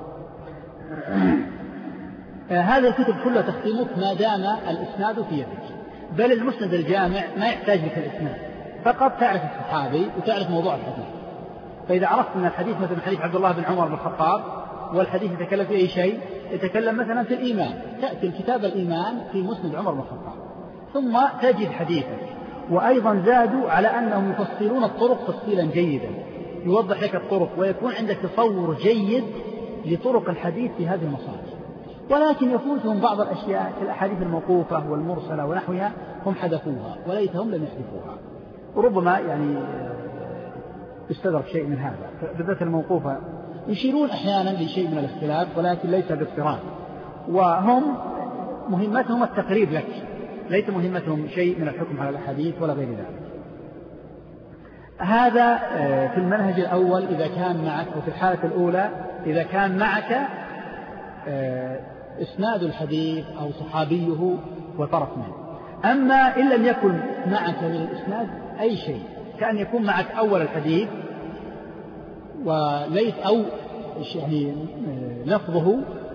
هذا الكتب كلها تختمك ما دام الإسناد في يدك، بل المسند الجامع ما يحتاج لك الإسناد، فقط تعرف الصحابي وتعرف موضوع الحديث. فإذا عرفت أن الحديث مثل حديث عبد الله بن عمر بن الخطاب، والحديث يتكلم في أي شيء، يتكلم مثلا في الإيمان، تأتي الكتاب الإيمان في مسند عمر بن الخطاب ثم تجد حديثا. وأيضا زادوا على أنهم يفصلون الطرق تفصيلا جيدا، يوضح لك الطرق ويكون عندك تصور جيد لطرق الحديث في هذه المصادر. ولكن يفوتهم بعض الأشياء كالأحاديث الموقوفة والمرسلة ونحوها، هم حذفوها وليتهم لم يحذفوها، وربما يعني يستدرك شيء من هذا، بالذات الموقوفة يشيرون أحيانا لشيء من الاختلاف ولكن ليس باضطراد، وهم مهمتهم التقريب لك، ليس مهمتهم شيء من الحكم على الحديث ولا غير ذلك. هذا في المنهج الأول إذا كان معك، وفي الحالة الأولى إذا كان معك إسناد الحديث أو صحابيه وطرف منه. أما إن لم يكن معك من الإسناد أي شيء، كأن يكون معك أول الحديث وليس أو يعني لفظه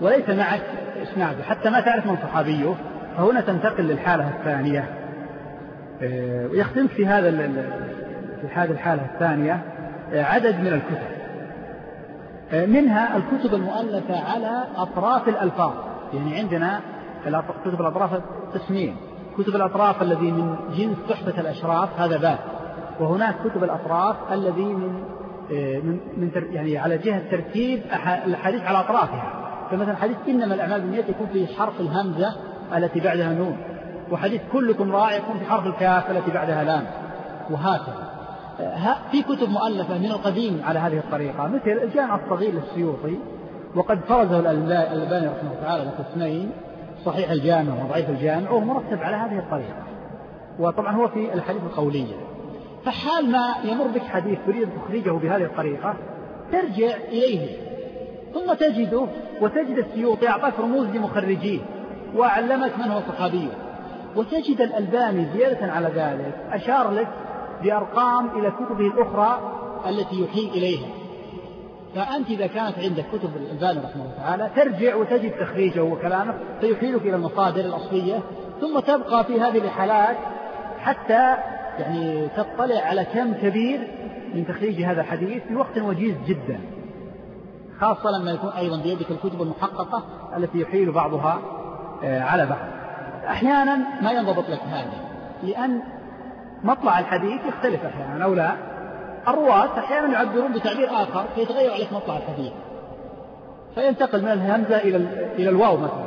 وليس معك إسناده حتى ما تعرف من صحابيه، فهنا تنتقل للحالة الثانية. ويختلف في هذا في هذه الحالة الثانية عدد من الكتب، منها الكتب المؤلفة على أطراف الألفاظ. يعني عندنا كتب الأطراف قسمين: كتب الأطراف الذي من جنس تحفة الأشراف هذا باب، وهناك كتب الأطراف الذي من من, من يعني على جهة ترتيب الحديث على أطرافها. فمثلا حديث إنما الأعمال بالنيات يكون في حرف الهمزة التي بعدها نون، وحديث كلكم راع يكون في حرف الكاف التي بعدها لام، وهكذا. في كتب مؤلفة من القديم على هذه الطريقة، مثل الجامع الصغير للسيوطي، وقد فرزه الألباني رحمه الله تعالى لقسمين: صحيح الجامع وضعيف الجامع، وهو مرتب على هذه الطريقة. وطبعا هو في الحديث القولية. فحال ما يمر بك حديث تريد تخرجه بهذه الطريقة ترجع إليه ثم تجده، وتجد السيوطي أعطاك رموز لمخرجيه وأعلمك من هو صحابيه، وتجد الألباني زيادة على ذلك أشار لك بأرقام إلى كتبه الأخرى التي يحيل إليها. فأنت إذا كانت عندك كتب الألباني رحمه الله تعالى ترجع وتجد تخريجه وكلامه فيحيلك إلى المصادر الأصلية، ثم تبقى في هذه الحالات حتى يعني تطلع على كم كبير من تخريج هذا الحديث في وقت وجيز جدا، خاصة لما يكون أيضا بيدك الكتب المحققة التي يحيل بعضها على بعض. أحيانا ما ينضبط لك هذا، لأن مطلع الحديث يختلف أحيانا أو لا. الرواة أحيانا يعبرون بتعبير آخر فيتغير عليك مطلع الحديث، فينتقل من الهمزة إلى إلى الواو مثلا،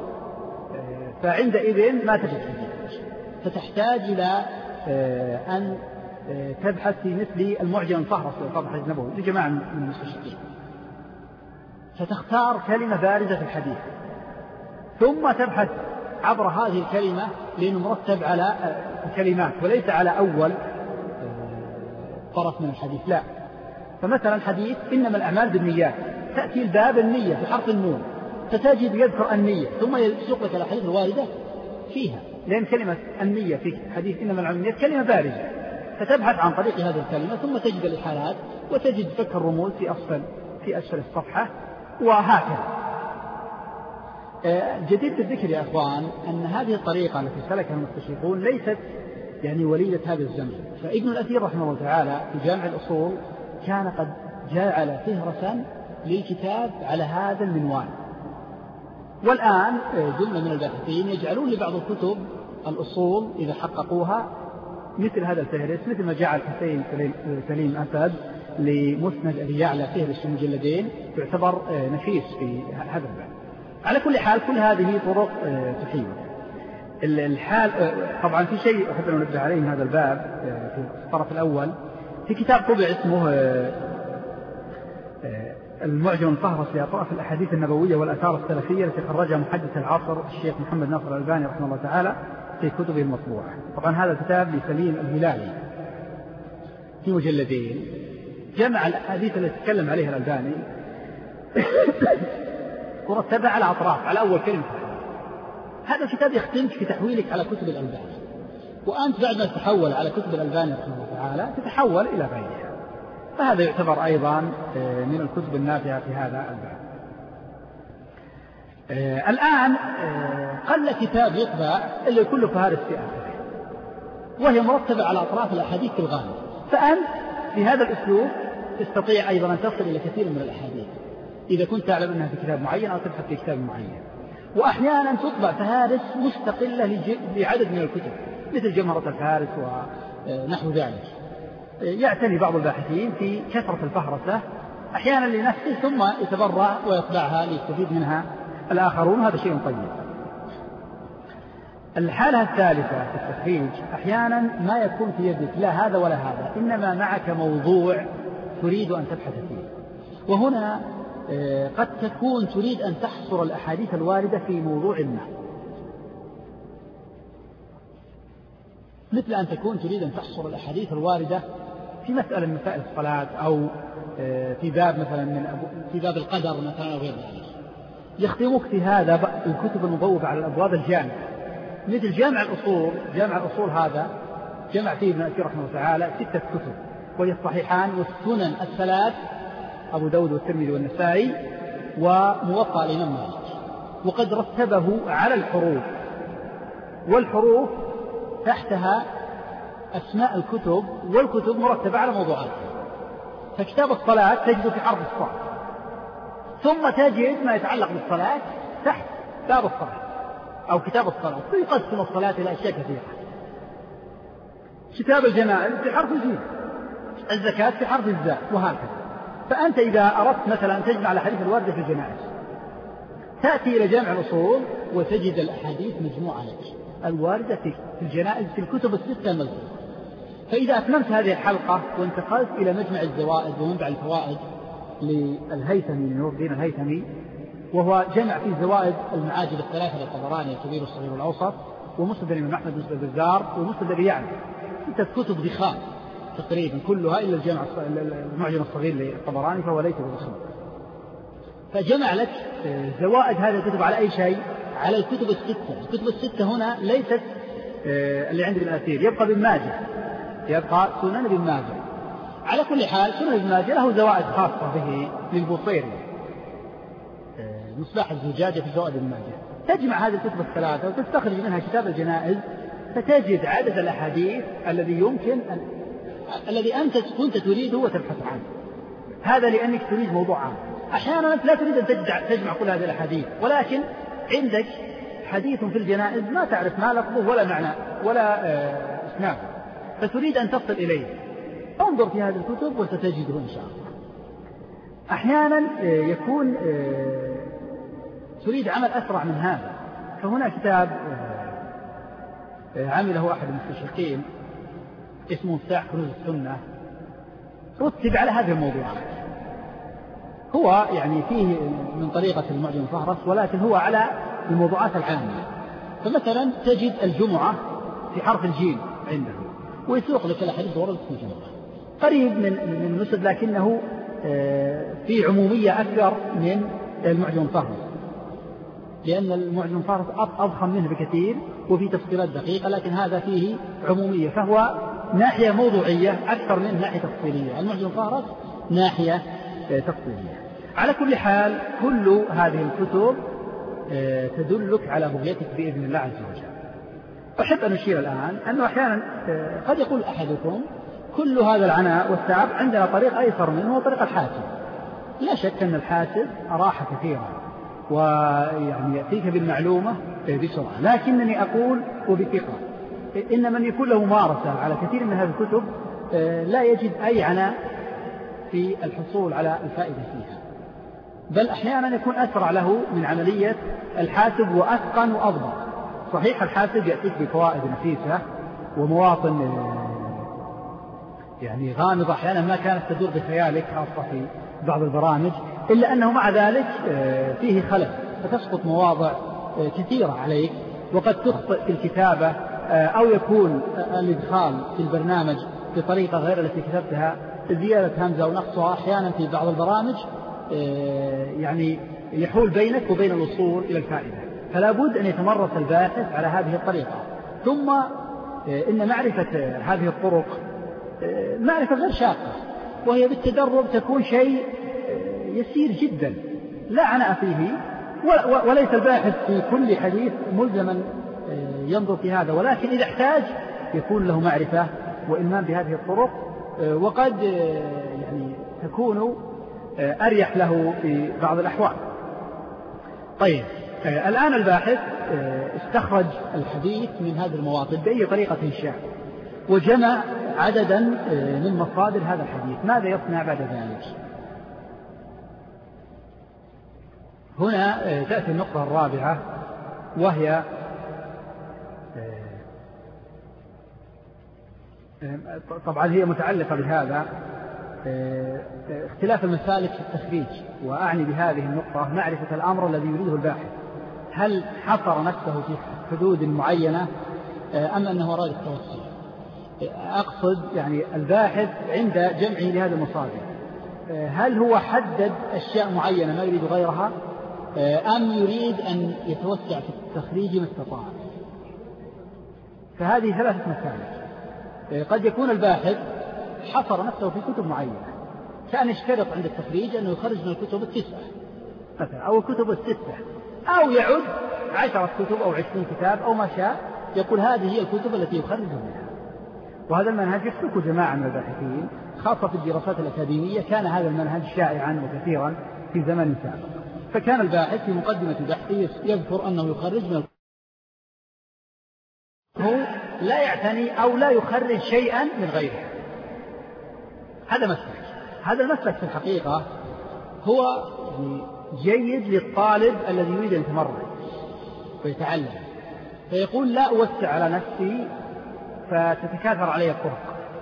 فعندئذ ما تجد حديث، فتحتاج إلى أن تبحث في مثل المعجم الفهرس للطبع الحديث النبوي لجماعة من المستشرقين، فتختار كلمة بارزة في الحديث ثم تبحث عبر هذه الكلمة لأنه مرتب على الكلمات وليس على أول طرف من الحديث. لا، فمثلا حديث إنما الأعمال بالنيات، تأتي الباب النية في حرف النون، فتجد يذكر النية ثم يسوق لك الأحاديث الواردة فيها، لأن كلمة النية في حديث إنما الأعمال بالنيات كلمة بارزة، فتبحث عن طريق هذه الكلمة ثم تجد الإحالات وتجد فك الرموز في أسفل في أسفل الصفحة، وهكذا. جديد الذكر يا أخوان أن هذه الطريقة التي سلكها المستشرقون ليست يعني وليدة هذا الزمن. فابن الأثير رحمه الله تعالى في جامع الأصول كان قد جعل فهرسا للكتاب على هذا المنوال، والآن جملة من الباحثين يجعلون لبعض الكتب الأصول إذا حققوها مثل هذا الفهرس، مثل ما جعل حسين سليم أسد لمسند أبي يعلى فهرس المجلدين، يعتبر نفيس في هذا الباب. على كل حال كل هذه طرق تحيل الحال. طبعا في شيء أحب أن ننبه عليه من هذا الباب في الطرف الأول، في كتاب طبع اسمه المعجم الفهرس لأطراف الأحاديث النبوية والآثار السلفية التي خرجها محدث العصر الشيخ محمد ناصر الألباني رحمه الله تعالى في كتبه المطبوعة. طبعا هذا الكتاب لسليم الهلالي في مجلدين، جمع الأحاديث التي تكلم عليها الألباني ورتبها على أطراف على أول كلمة. هذا الكتاب يختلف في تحويلك على كتب الألباني، وأنت بعد ما تتحول على كتب الألباني رحمه الله تعالى تتحول إلى غيرها، فهذا يعتبر أيضا من الكتب النافعة في هذا الباب. الآن قل كتاب يطبع إلا يكون له فهارس في آخره، وهي مرتبة على أطراف الأحاديث في الغالب، فأنت في هذا الأسلوب تستطيع أيضا أن تصل إلى كثير من الأحاديث إذا كنت تعلم أنها في كتاب معين أو تبحث في كتاب معين. وأحيانا تطبع فهارس مستقلة لعدد من الكتب مثل جمهرة الفهارس ونحو ذلك. يعتني بعض الباحثين في كثرة الفهرسة أحيانا لنفسه ثم يتبرع ويطبعها ليستفيد منها الآخرون، هذا شيء طيب. الحالة الثالثة في التخريج أحيانا ما يكون في يدك لا هذا ولا هذا، إنما معك موضوع تريد أن تبحث فيه، وهنا قد تكون تريد أن تحصر الأحاديث الواردة في موضوع ما، مثل أن تكون تريد أن تحصر الأحاديث الواردة في مسألة من مسائل الصلاة أو في باب مثلا من في باب القدر مثلا أو غير ذلك. يختمك في هذا الكتب المبوبة على الأبواب الجامعة مثل جامع الأصول. جامع الأصول هذا جمع فيه ابن الأثير رحمه الله تعالى ستة كتب، وهي الصحيحان والسنن الثلاث أبو داود والترمذي والنسائي وموطأ الإمام مالك. وقد رتبه على الحروف، والحروف تحتها أسماء الكتب، والكتب مرتبة على موضوعاتها. فكتاب الصلاة تجد في حرف الصاد، ثم تجد ما يتعلق بالصلاة تحت باب الصلاة أو كتاب الصلاة. فيقسم الصلاة إلى أشياء كثيرة. كتاب الجنائز في حرف الجيم، الزكاة في حرف الزاء، وهكذا. فأنت إذا أردت مثلا أن تجمع الأحاديث الواردة في الجنائز، تأتي إلى جامع الأصول وتجد الأحاديث مجموعة لك الواردة في الجنائز في الكتب الستة المذكورة. فإذا أتممت هذه الحلقة وانتقلت إلى مجمع الزوائد ومنبع الفوائد للهيثمي نور الدين الهيثمي، وهو جمع في زوائد المعاجم الثلاثة للطبراني الكبير والصغير والأوسط، ومسند الإمام أحمد ومسند البزار ومسند أبي يعلى، ستة كتب ضخام تقريبا كلها إلا الجامع المعجم الصغير للطبراني فهو ليس بضخم. فجمع لك زوائد هذه الكتب على أي شيء؟ على الكتب الستة. الكتب الستة هنا ليست اللي عند ابن الأثير، يبقى ابن ماجه، يبقى سنن ابن ماجه. على كل حال سنن ابن ماجه له زوائد خاصة به للبوصيري، مصباح الزجاجة في زوائد ابن ماجه. تجمع هذه الكتب الثلاثة وتستخرج منها كتاب الجنائز، فتجد عدد الأحاديث الذي يمكن أن... الذي أنت كنت تريده وتبحث عنه. هذا لأنك تريد موضوع عام. أحيانا أنت لا تريد أن تجمع كل هذه الأحاديث، ولكن عندك حديث في الجنائز ما تعرف ما لفظه ولا معنى ولا اسناده، فتريد أن تصل إليه. انظر في هذه الكتب وستجده إن شاء الله. أحيانا يكون تريد عمل أسرع من هذا، فهنا كتاب عمله أحد المستشرقين اسمه مفتاح كنوز السنة، رتب على هذه الموضوعات. هو يعني فيه من طريقة المعجم الفهرس، ولكن هو على الموضوعات العامة. فمثلا تجد الجمعة في حرف الجيم عنده، ويسوق لك الأحاديث وردت في الجمعة، قريب من من المسند، لكنه في عمومية أكثر من المعجم الفهرس، لأن المعجم الفهرس أضخم منه بكثير وفي تفصيلات دقيقة، لكن هذا فيه عمومية، فهو ناحية موضوعية أكثر من ناحية تفصيلية. المعجم الفهرس ناحية تفصيلية. على كل حال كل هذه الكتب تدلك على بغيتك بإذن الله عز وجل. أحب أن أشير الآن أنه أحيانا قد يقول أحدكم كل هذا العناء والتعب عندنا طريق أيسر منه، هو طريق الحاسب. لا شك أن الحاسب أراح كثيرا ويعني يأتيك بالمعلومة بسرعة، لكنني أقول وبثقة إن من يكون له ممارسة على كثير من هذه الكتب لا يجد أي عناء في الحصول على الفائدة فيها، بل أحيانا يكون أسرع له من عملية الحاسب وأتقن وأضبط. صحيح الحاسب يأتيك بفوائد نفيسة ومواطن يعني غامضة أحيانا ما كانت تدور بخيالك، خاصة في بعض البرامج، إلا أنه مع ذلك فيه خلل، فتسقط مواضع كثيرة عليك، وقد تخطئ في الكتابة، أو يكون الإدخال في البرنامج بطريقة غير التي كتبتها، زيادة همزة ونقصها أحيانا في بعض البرامج يعني يحول بينك وبين الوصول إلى الفائدة. فلا بد أن يتمرس الباحث على هذه الطريقة. ثم إن معرفة هذه الطرق معرفة غير شاقة، وهي بالتدرب تكون شيء يسير جدا لا عناء فيه، وليس الباحث في كل حديث ملزما ينظر في هذا، ولكن إذا احتاج يكون له معرفة وإلمام بهذه الطرق، وقد يعني تكون أريح له في بعض الأحوال. طيب الآن الباحث استخرج الحديث من هذه المواطن بأي طريقة شاء، وجمع عددا من مصادر هذا الحديث. ماذا يصنع بعد ذلك؟ هنا تأتي النقطة الرابعة، وهي طبعا هي متعلقة بهذا، اختلاف المسالك في التخريج. وأعني بهذه النقطة معرفة الأمر الذي يريده الباحث، هل حصر نفسه في حدود معينة أم أنه أراد التوسع؟ أقصد يعني الباحث عند جمعه لهذه المصادر، هل هو حدد أشياء معينة ما يريد غيرها، أم يريد أن يتوسع في التخريج ما استطاع؟ فهذه ثلاثة مسالك. قد يكون الباحث حصر نفسه في كتب معينة، كان يشترط عند التخريج أنه يخرج من الكتب التسعة مثلا أو الكتب الستة، أو يعد عشرة كتب أو عشرين كتاب أو ما شاء، يقول هذه هي الكتب التي يخرج منها. وهذا المنهج يسلكه جماعة من الباحثين خاصة في الدراسات الأكاديمية. كان هذا المنهج شائعا وكثيرا في زمن سابق، فكان الباحث في مقدمة بحثه يذكر أنه يخرج من هو لا يعتني أو لا يخرج شيئا من غيره. هذا مسلك هذا المسلك في الحقيقة هو جيد للطالب الذي يريد أن يتمرن ويتعلم، فيقول لا أوسع على نفسي فتتكاثر علي الطرق،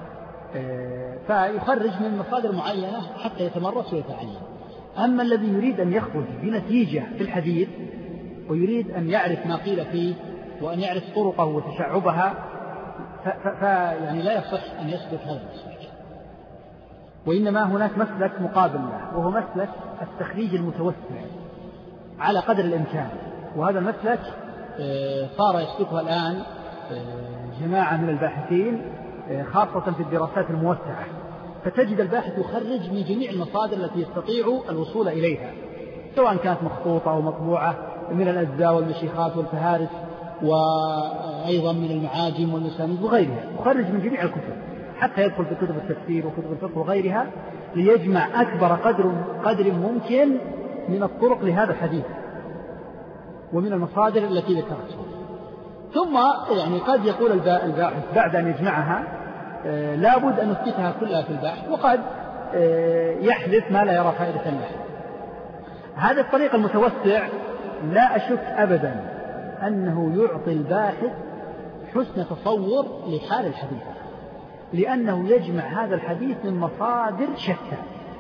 فيخرج من مصادر معينة حتى يتمرس ويتعلم. أما الذي يريد أن يخرج بنتيجة في الحديث ويريد أن يعرف ما قيل فيه وأن يعرف طرقه وتشعبها، فيعني لا يصح أن يسلك هذا المسلك. وإنما هناك مسلك مقابل له، وهو مسلك التخريج المتوسع على قدر الإمكان. وهذا المسلك صار يسلكها الآن جماعة من الباحثين خاصة في الدراسات الموسعة، فتجد الباحث يخرج من جميع المصادر التي يستطيع الوصول إليها، سواء كانت مخطوطة أو مطبوعة، من الأجزاء والمشيخات والفهارس، وأيضا من المعاجم والمسانيد وغيرها. يخرج من جميع الكتب حتى يدخل في كتب التفسير وكتب الفقه وغيرها، ليجمع أكبر قدر, قدر ممكن من الطرق لهذا الحديث ومن المصادر التي ذكرتها. ثم يعني قد يقول الباحث بعد أن يجمعها آه لابد أن نثبتها كلها في البحث، وقد آه يحدث ما لا يرى فائدة له. هذا الطريق المتوسع لا أشك أبدا أنه يعطي الباحث حسن تصور لحال الحديث، لأنه يجمع هذا الحديث من مصادر شتى،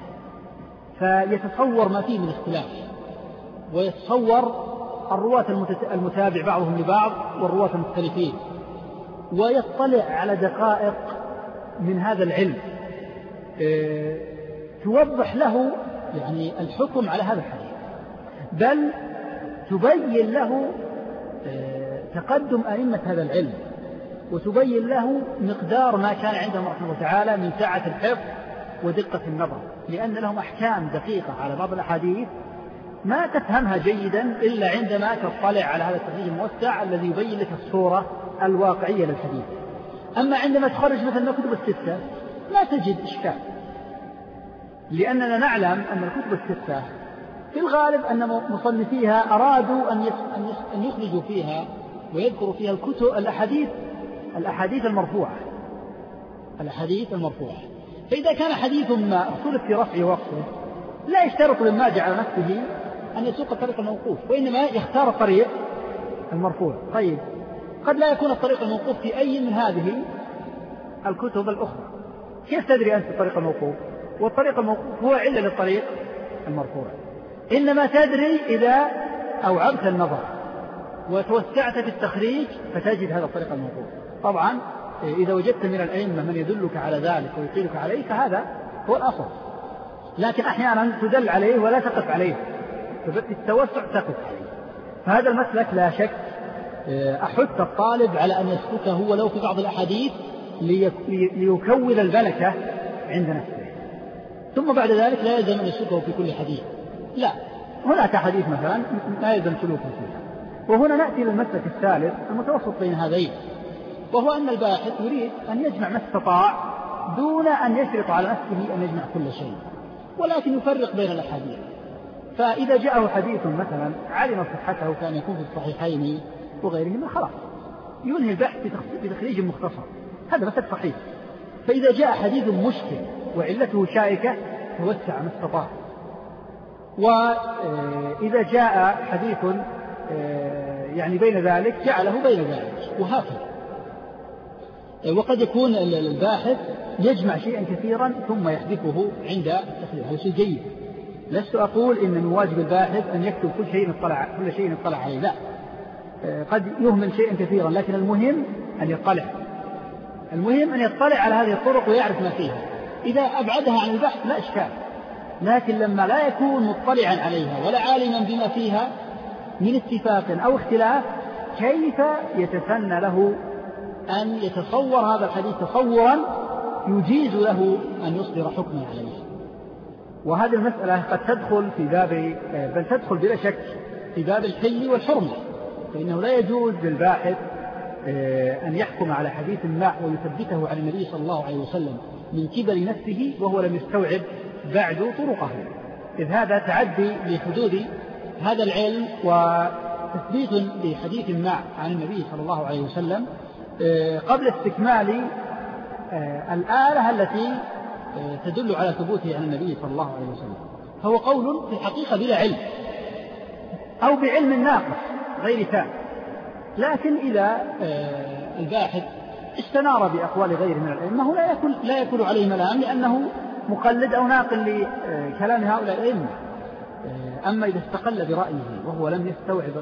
فيتصور ما فيه من اختلاف، ويتصور الرواة المتابع بعضهم لبعض والرواة المختلفين، ويطلع على دقائق من هذا العلم توضح له يعني الحكم على هذا الحديث، بل تبين له تقدم أئمة هذا العلم، وتبين له مقدار ما كان عندهم رحمه الله تعالى من سعة الحفظ ودقة النظر، لأن لهم أحكام دقيقة على بعض الأحاديث ما تفهمها جيدا إلا عندما تطلع على هذا التخريج الموسع الذي يبين لك الصورة الواقعية للحديث. أما عندما تخرج مثلا الكتب الستة لا تجد إشكال، لأننا نعلم أن الكتب الستة في الغالب أن مصنفيها أرادوا أن يخرجوا فيها ويذكروا فيها الكتب الأحاديث الأحاديث المرفوعة الأحاديث المرفوعة فإذا كان حديث ما اختلف في رفعه ووقفه لا يشترط لما جعل نفسه أن يسوق الطريق الموقوف، وإنما يختار الطريق المرفوع. طيب قد لا يكون الطريق الموقوف في أي من هذه الكتب الأخرى، كيف تدري أنت الطريق الموقوف؟ والطريق الموقوف هو علة للطريق المرفوع، إنما تدري إذا أوعبت النظر وتوسعت في التخريج فتجد هذا الطريق الموقوف. طبعا إذا وجدت من الأئمة من يدلك على ذلك ويقيلك عليه فهذا هو الأصل، لكن أحيانا تدل عليه ولا تقف عليه، ففي التوسع تقف عليه. فهذا المسلك لا شك أحث الطالب على أن يسلكه ولو في بعض الأحاديث ليكون البلكة عند نفسه، ثم بعد ذلك لا يلزم أن يسلكه في كل حديث، لا، هناك حديث مثلا لا يلزم سلوكه فيها. وهنا نأتي للمسلك الثالث المتوسط بين هذين، وهو أن الباحث يريد أن يجمع ما استطاع دون أن يشرط على نفسه أن يجمع كل شيء، ولكن يفرق بين الأحاديث. فإذا جاءه حديث مثلا علم صحته كان يكون في الصحيحين وغيرهما خلاص ينهي البحث بتخريج مختصر، هذا مسلك صحيح. فإذا جاء حديث مشكل وعلته شائكة توسع ما استطاع، وإذا جاء حديث يعني بين ذلك جعله بين ذلك، وهكذا. وقد يكون الباحث يجمع شيئا كثيرا ثم يحذفه عند التخريج، هذا شيء جيد. لست أقول إن من واجب الباحث أن يكتب كل شيء اطلع كل شيء اطلع عليه، لا، قد يهمل شيئا كثيرا، لكن المهم أن يطلع المهم أن يطلع على هذه الطرق ويعرف ما فيها. إذا أبعدها عن البحث لا إشكال، لكن لما لا يكون مطلعا عليها ولا عالما بما فيها من اتفاق أو اختلاف كيف يتسنى له أن يتصور هذا الحديث تصورا يجيز له أن يصدر حكما عليه. وهذه المسألة قد تدخل في باب بل تدخل بلا شك في باب الحل والحرمة، فإنه لا يجوز للباحث أن يحكم على حديث ما ويثبته على النبي صلى الله عليه وسلم من قبل نفسه وهو لم يستوعب بعد طرقه، إذ هذا تعدي لحدود هذا العلم وتثبيت لحديث ما عن النبي صلى الله عليه وسلم قبل استكمال الآلة التي تدل على ثبوته عن النبي صلى الله عليه وسلم. فهو قول في الحقيقة بلا علم أو بعلم ناقص غير تام، لكن إذا الباحث استنار بأقوال غيره من الأئمة لا يكون لا يكون عليه ملام لأنه مقلد أو ناقل لكلام هؤلاء الأئمة. أما إذا استقل برأيه وهو لم يستوعب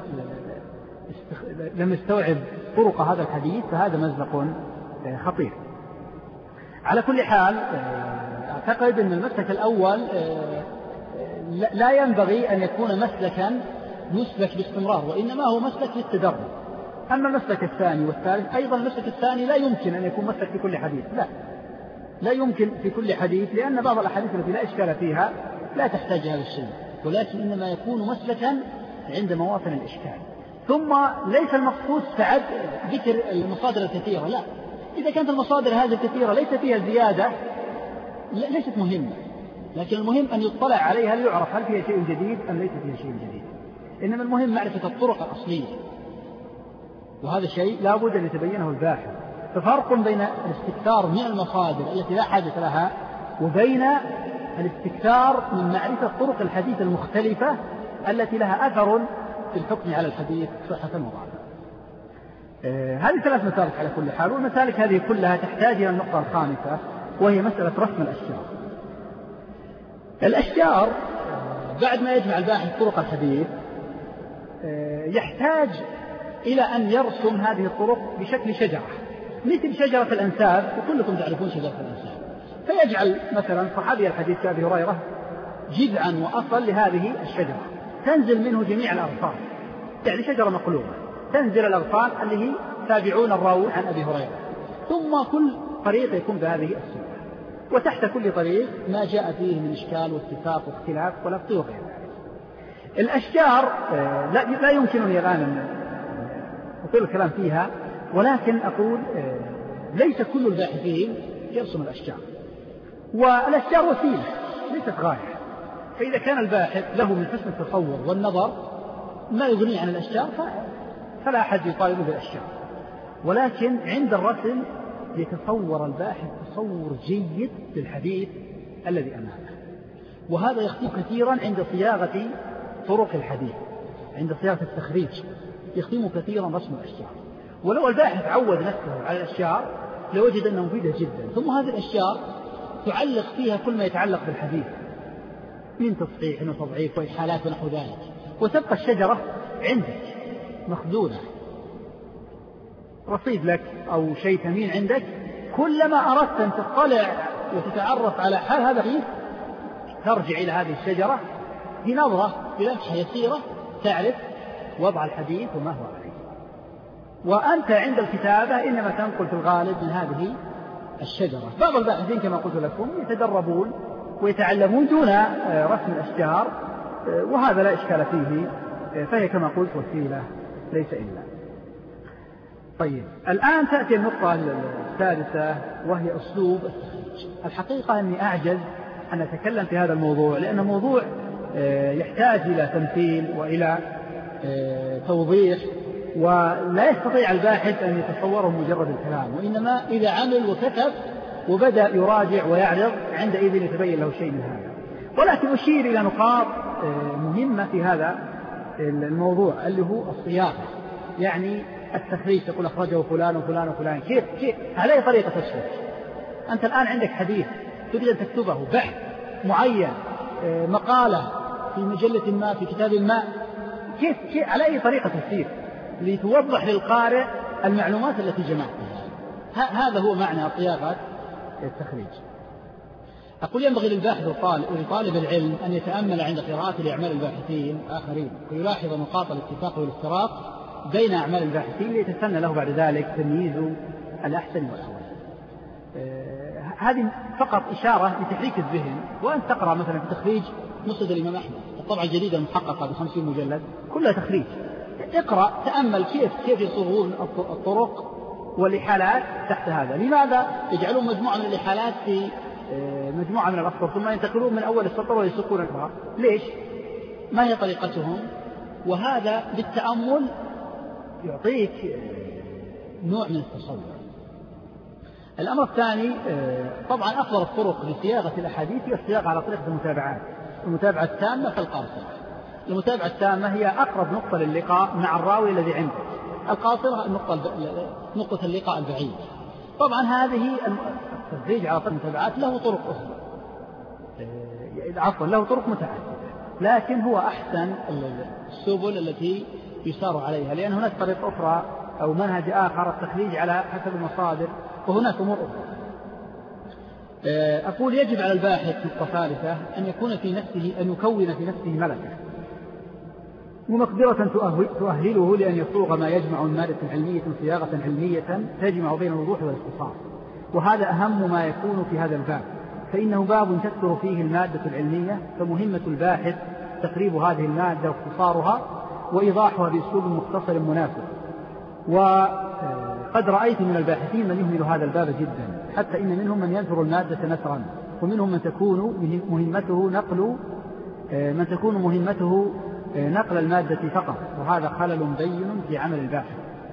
لم يستوعب طرق هذا الحديث فهذا مزلق خطير. على كل حال أعتقد أن المسلك الأول لا ينبغي أن يكون مسلكا يسلك باستمرار، وإنما هو مسلك للتدرج. أما المسلك الثاني والثالث أيضا المسلك الثاني لا يمكن أن يكون مسلك في كل حديث، لا لا يمكن في كل حديث، لأن بعض الأحاديث التي لا إشكال فيها لا تحتاج هذا الشيء، ولكن إنما يكون مسلكا عند مواطن الإشكال. ثم ليس المقصود سعد ذكر المصادر الكثيرة، لا، إذا كانت المصادر هذه الكثيرة ليس فيها زيادة ليست مهمة، لكن المهم أن يطلع عليها ليعرف هل فيها شيء جديد أم ليس فيها شيء جديد. إنما المهم معرفة الطرق الأصلية، وهذا الشيء لا بد أن يتبينه الباحث. ففرق بين الاستكثار من المصادر التي لا حاجة لها وبين الاستكثار من معرفة طرق الحديث المختلفة التي لها أثر في الحكم على الحديث صحة وضعفا. آه هذه ثلاث مسالك على كل حال، والمسالك هذه كلها تحتاج إلى النقطة الخامسة وهي مسألة رسم الأشجار. الأشجار بعد ما يجمع الباحث طرق الحديث آه يحتاج إلى أن يرسم هذه الطرق بشكل شجرة، مثل شجرة الأنساب، وكلكم تعرفون شجرة الأنساب. فيجعل مثلا صحابي الحديث كأبي هريرة جذعا وأصل لهذه الشجرة تنزل منه جميع الأغصان، يعني شجرة مقلوبة تنزل الأغصان اللي هي تابعون الراوي عن أبي هريرة، ثم كل طريق يكون بهذه الصورة، وتحت كل طريق ما جاء فيه من إشكال واتفاق واختلاف ولفظ وغير ذلك. الأشجار لا يمكنني الآن أطيل الكلام فيها، ولكن أقول ليس كل الباحثين يرسم الأشجار، والأشجار وسيلة ليست غاية. فإذا كان الباحث له من حسن التصور والنظر ما يغني عن الأشجار فلا أحد يطالب بالأشجار، ولكن عند الرسم يتصور الباحث تصور جيد للحديث الذي أمامه، وهذا يختلف كثيرا عند صياغة طرق الحديث، عند صياغة التخريج يختم كثيرا رسم الأشجار. ولو الباحث عود نفسه على الأشجار لوجد أنه مفيدة جدا. ثم هذه الأشجار تعلق فيها كل ما يتعلق بالحديث من تصحيح وتضعيف وإحالات ونحو ذلك، وتبقى الشجرة عندك مخزونة رصيد لك أو شيء ثمين عندك، كلما أردت أن تطلع وتتعرف على حال هذا الحديث ترجع إلى هذه الشجرة بنظرة بلمحة يسيرة تعرف وضع الحديث وما هو عليه. وأنت عند الكتابة إنما تنقل في الغالب من هذه الشجرة. بعض الباحثين كما قلت لكم يتدربون ويتعلمون دون رسم الأشجار، وهذا لا إشكال فيه، فهي كما قلت وسيلة ليس إلا. طيب الآن تأتي النقطة الثالثة وهي أسلوب التخريج. الحقيقة أني أعجز أن أتكلم في هذا الموضوع، لأنه موضوع يحتاج إلى تمثيل وإلى توضيح، ولا يستطيع الباحث أن يتصوره مجرد الكلام، وإنما إذا عمل وكتب وبدأ يراجع ويعرض عندئذ يتبين له شيء من هذا. ولكن أشير إلى نقاط مهمة في هذا الموضوع اللي هو الصياغة، يعني التخريج تقول أخرجه فلان وفلان وفلان، كيف كيف هذه طريقة تشريح. أنت الآن عندك حديث تريد أن تكتبه بحث معين، مقالة في مجلة ما في كتاب ما، كيف كيف على أي طريقة تسير لتوضح للقارئ المعلومات التي جمعتها. هذا هو معنى صياغة التخريج. أقول ينبغي للباحث ولطالب العلم أن يتأمل عند قراءة لأعمال الباحثين آخرين، ويلاحظ نقاط الاتفاق والافتراق بين أعمال الباحثين ليتسنى له بعد ذلك تمييز الأحسن والأول. هذه فقط إشارة لتحريك الذهن. وأن تقرأ مثلا في تخريج مسند الإمام أحمد الطبعة الجديدة المحققة بخمسين مجلد كلها تخريج، اقرأ تأمل كيف كيف يصوغون الطرق والإحالات تحت هذا. لماذا يجعلون مجموعة من الإحالات في مجموعة من الأسطر ثم ينتقلون من أول السطر ويسقون الأخرى؟ ليش؟ ما هي طريقتهم؟ وهذا بالتأمل يعطيك نوع من التصور. الأمر الثاني، طبعا أفضل الطرق لصياغة الأحاديث هي الصياغة على طريقة المتابعات، المتابعة التامة فالقاصرة. المتابعة التامة هي أقرب نقطة للقاء مع الراوي الذي عندك، القاصرة النقطة نقطة اللقاء البعيد. طبعا هذه التدريج على طريقة المتابعات له طرق أخرى، عفوا له طرق متعددة، لكن هو أحسن السبل التي يسار عليها، لأن هناك طريقة أخرى أو منهج آخر التخريج على حسب المصادر، وهناك أمور أخرى. أقول يجب على الباحث نقطة ثالثة أن يكون في نفسه أن يكون في نفسه ملكة ومقدرة تؤهله لأن يصوغ ما يجمع من مادة علمية صياغة علمية تجمع بين الوضوح والاختصار، وهذا أهم ما يكون في هذا الباب، فإنه باب تكثر فيه المادة العلمية، فمهمة الباحث تقريب هذه المادة واختصارها وإيضاحها بأسلوب مختصر مناسب. وقد رأيت من الباحثين من يهمل هذا الباب جدا، حتى إن منهم من ينثر المادة نثرا، ومنهم من تكون مهمته نقل من تكون مهمته نقل المادة فقط، وهذا خلل بين في عمل الباحث.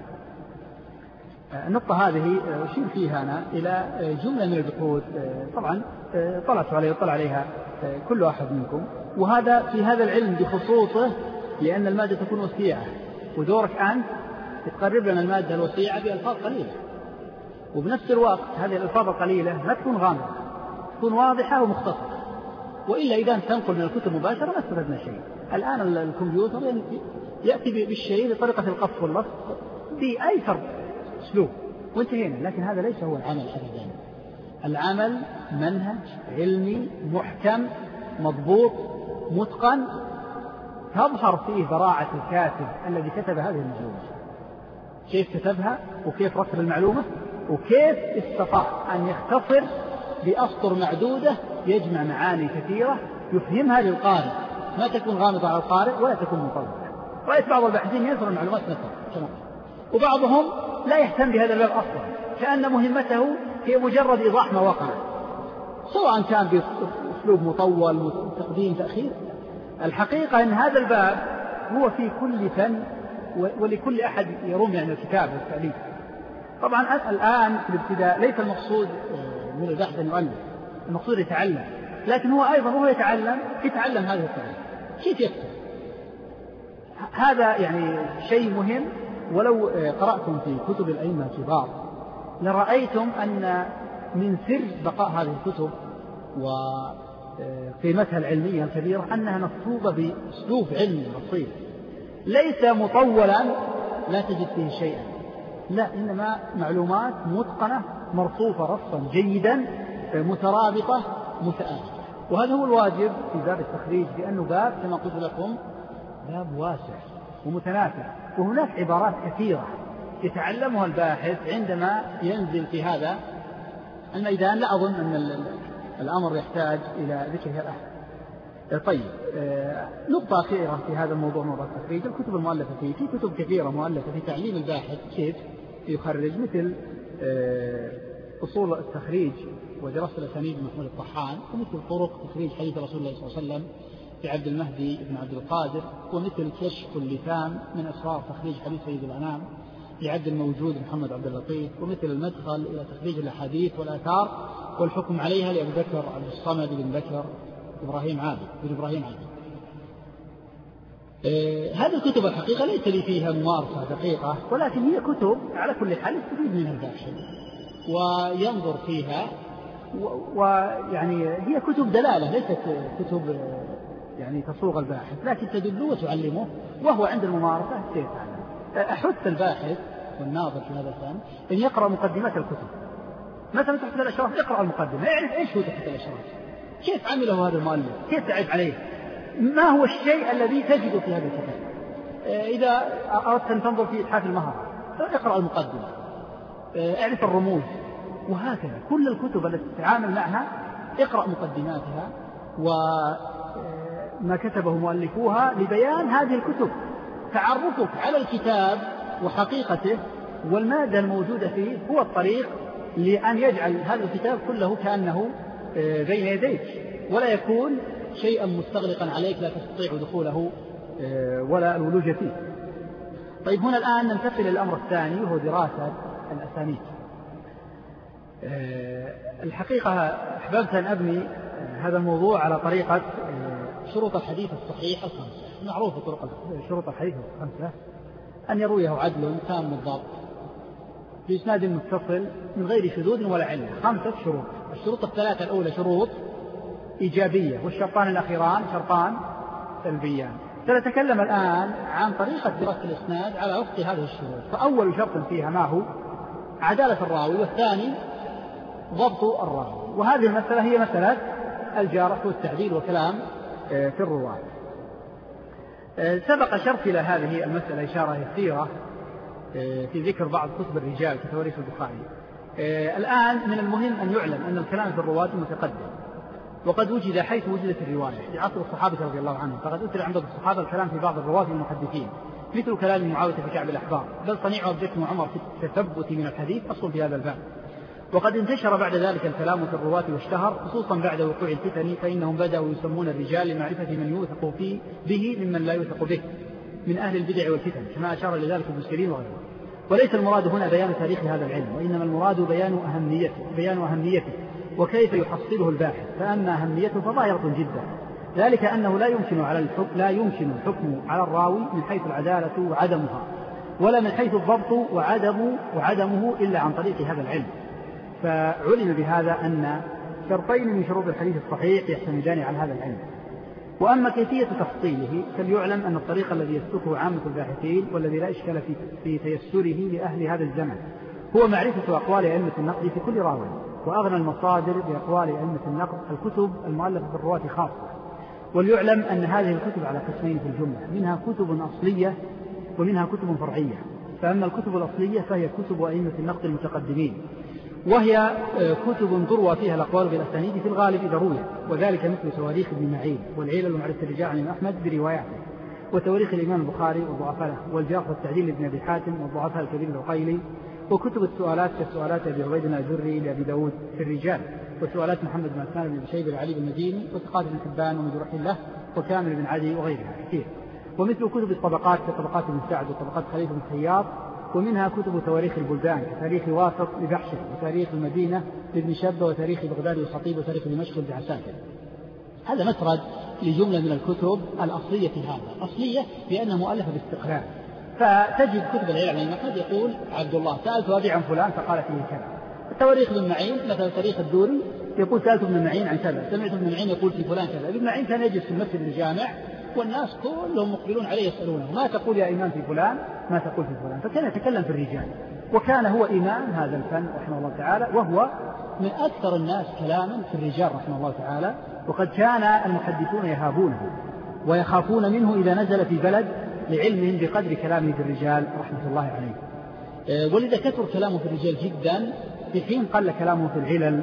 النقطة هذه أشير فيها أنا إلى جملة من البحوث، طبعا طلعت عليها طلع عليها كل واحد منكم، وهذا في هذا العلم بخصوصه، لأن المادة تكون وسيعة، ودورك أنت تقرب لنا المادة الوسيعة بألفاظ قليلة، وبنفس الوقت هذه الألفاظ القليلة ما تكون غامضة، تكون واضحة ومختصرة، وإلا إذا تنقل من الكتب مباشرة ما استفدنا شيء. الآن الكمبيوتر يأتي بالشيء بطريقة القص واللصق بأيسر أسلوب وانتهينا، لكن هذا ليس هو العمل أبدا. العمل منهج علمي محكم مضبوط متقن، تظهر فيه براعة الكاتب الذي كتب هذه المعلومة، كيف كتبها وكيف رتب المعلومة وكيف استطاع أن يختصر بأسطر معدودة يجمع معاني كثيرة يفهمها للقارئ، ما تكون غامضة على القارئ ولا تكون مطولة. رأيت بعض الباحثين ينثر المعلومات نثر، وبعضهم لا يهتم بهذا الباب أصلا، كأن مهمته هي مجرد إيضاح ما وقع، سواء كان بأسلوب مطول تقديم تأخير. الحقيقة أن هذا الباب هو في كل فن ولكل أحد يروم يعني الكتاب والتأليف. طبعا الآن في الابتداء ليس المقصود من البحث أن يؤلف، المقصود يتعلم، لكن هو أيضا وهو يتعلم يتعلم هذه الطريقة كيف يكتب. هذا يعني شيء مهم، ولو قرأتم في كتب الأئمة الكبار لرأيتم أن من سر بقاء هذه الكتب وقيمتها العلمية الكبيرة أنها مكتوبة بأسلوب علمي بسيط، ليس مطولا لا تجد فيه شيئا، لا، إنما معلومات متقنة مرصوفة رصا جيدا مترابطة متآلفة. وهذا هو الواجب في باب التخريج، لأنه باب كما قلت لكم باب واسع ومتنافع، وهناك عبارات كثيرة يتعلمها الباحث عندما ينزل في هذا الميدان. لا أظن أن الأمر يحتاج إلى ذكرها الآن. طيب، نقطة أخيرة في هذا الموضوع، موضوع التخريج، الكتب المؤلفة فيه، في كتب كثيرة مؤلفة في تعليم الباحث كيف يخرج، مثل أصول التخريج ودراسة الأسانيد محمود الطحان، ومثل طرق تخريج حديث رسول الله صلى الله عليه وسلم في عبد المهدي بن عبد القادر، ومثل كشف اللثام من أسرار تخريج حديث سيد الأنام لعبد الموجود محمد عبد اللطيف، ومثل المدخل إلى تخريج الأحاديث والآثار والحكم عليها لأبي بكر عبد الصمد بن بكر إبراهيم عابد بن إبراهيم عابد. آه هذه الكتب الحقيقة ليس لي فيها ممارسة دقيقة، ولكن هي كتب على كل حال يستفيد منها الباحث وينظر فيها، ويعني هي كتب دلالة ليست كتب يعني تصوغ الباحث، لكن تدل وتعلمه، وهو عند الممارسة سيتعلم. أحث الباحث والناظر في هذا الفن أن يقرأ مقدمات الكتب، مثلا تحت الأشراف اقرأ المقدمة، يعرف إيش هو تحت الأشراف، كيف عمله هذا المؤلف، كيف تعب عليه، ما هو الشيء الذي تجده في هذا الكتاب. إذا أردت أن تنظر في إتحاف المهرة اقرأ المقدمة، اعرف الرموز، وهكذا كل الكتب التي تتعامل معها اقرأ مقدماتها وما كتبه مؤلفوها لبيان هذه الكتب، تعرفك على الكتاب وحقيقته والمادة الموجودة فيه هو الطريق لأن يجعل هذا الكتاب كله كأنه بين يديك ولا يكون شيئا مستغلقا عليك لا تستطيع دخوله ولا الولوج فيه. طيب هنا الآن ننتقل إلى الأمر الثاني وهو دراسة الأسانيد. الحقيقة أحببت أن أبني هذا الموضوع على طريقة شروط الحديث الصحيح الخمسة. معروف طرق شروط الحديث الخمسة أن يرويه عدل تام الضبط بإسناد متصل من غير شذوذ ولا علة. خمسة شروط. الشروط الثلاثة الأولى شروط إيجابية والشرطان الأخيران شرطان سلبيان. سنتكلم الآن عن طريقة دراسة الإسناد على وفق هذه الشروط. فأول شرط فيها ما هو؟ عدالة الراوي، والثاني ضبط الراوي. وهذه المسألة هي مسألة الجارح والتعديل وكلام في الرواة. سبق شرط إلى هذه المسألة إشارة يسيرة في ذكر بعض كتب الرجال كتواريخ البخاري. الآن من المهم أن يعلم أن الكلام في الرواة متقدم، وقد وجد حيث وجدت الرواية في عصر الصحابة رضي الله عنهم، فقد أثر عند الصحابة الكلام في بعض الرواة المحدثين مثل كلام معاوية في كعب الأحبار، بل صنيع وابن عمر في التثبت من الحديث أصل في هذا الباب. وقد انتشر بعد ذلك الكلام في الرواة واشتهر خصوصا بعد وقوع الفتن، فإنهم بدأوا يسمون الرجال لمعرفة من يوثق فيه به ممن لا يوثق به من أهل البدع والفتن، كما أشار لذلك ابن سيرين وغيره. وليس المراد هنا بيان تاريخ هذا العلم، وإنما المراد بيان أهميته, بيان أهميته وكيف يحصله الباحث. فأما أهميته فظاهرة جدا، ذلك أنه لا يمكن على الحكم لا يمكن الحكم على الراوي من حيث العدالة وعدمها، ولا من حيث الضبط وعدم وعدمه إلا عن طريق هذا العلم. فعلم بهذا أن شرطين من شروط الحديث الصحيح يعتمدان على هذا العلم. وأما كيفية تفصيله فليعلم أن الطريق الذي يسلكه عامة الباحثين والذي لا إشكال في, في تيسره لأهل هذا الزمن هو معرفة أقوال أئمة النقد في كل راوي، وأغنى المصادر بأقوال أئمة النقد الكتب المؤلفة في الرواة خاصة. وليعلم أن هذه الكتب على قسمين في الجملة، منها كتب أصلية ومنها كتب فرعية. فأما الكتب الأصلية فهي كتب أئمة النقد المتقدمين، وهي كتب تروى فيها الأقوال بالأسانيد في الغالب إذا رويت، وذلك مثل تواريخ ابن معين والعلل ومعرفة الرجال عن أحمد برواياته، وتواريخ الإمام البخاري وضعفاء، والجرح والتعديل لابن أبي حاتم والضعفاء الكبير العقيلي، وكتب السؤالات كسؤالات أبي عبيد الأجري لأبي داود في الرجال، وسؤالات محمد بن عثمان بن بشيب العلي بن المديني، وثقات بن حبان ومجروح الله وكامل بن عدي وغيرها كثير. ومثل كتب الطبقات كطبقات بن سعد وطبقات خليفة بن خياط، ومنها كتب تواريخ البلدان كتاريخ واسط لبحشة، وتاريخ المدينة لابن شبة، وتاريخ بغداد والخطيب، وتاريخ دمشق لابن عساكر. هذا مسرد لجملة من الكتب الأصلية في هذا. أصلية لأنها مؤلفة باستقلال، فتجد كتب العلم عن أحمد يقول عبد الله سألت أبي عن فلان فقال فيه كذا. التواريخ ابن معين مثلا تاريخ الدوري يقول سألت ابن معين عن كذا، سمعت ابن معين يقول في فلان كذا. ابن معين كان يجلس في المسجد الجامع والناس كلهم مقبلون عليه يسألونه ما تقول يا إمام في فلان، ما تقول في فلان، فكان يتكلم في الرجال، وكان هو إمام هذا الفن رحمه الله تعالى، وهو من أكثر الناس كلاما في الرجال رحمه الله تعالى. وقد كان المحدثون يهابونه ويخافون منه إذا نزل في بلد لعلمهم بقدر كلامه في الرجال رحمة الله عليه. ولذا كثر كلامه في الرجال جدا في حين قل كلامه في العلل،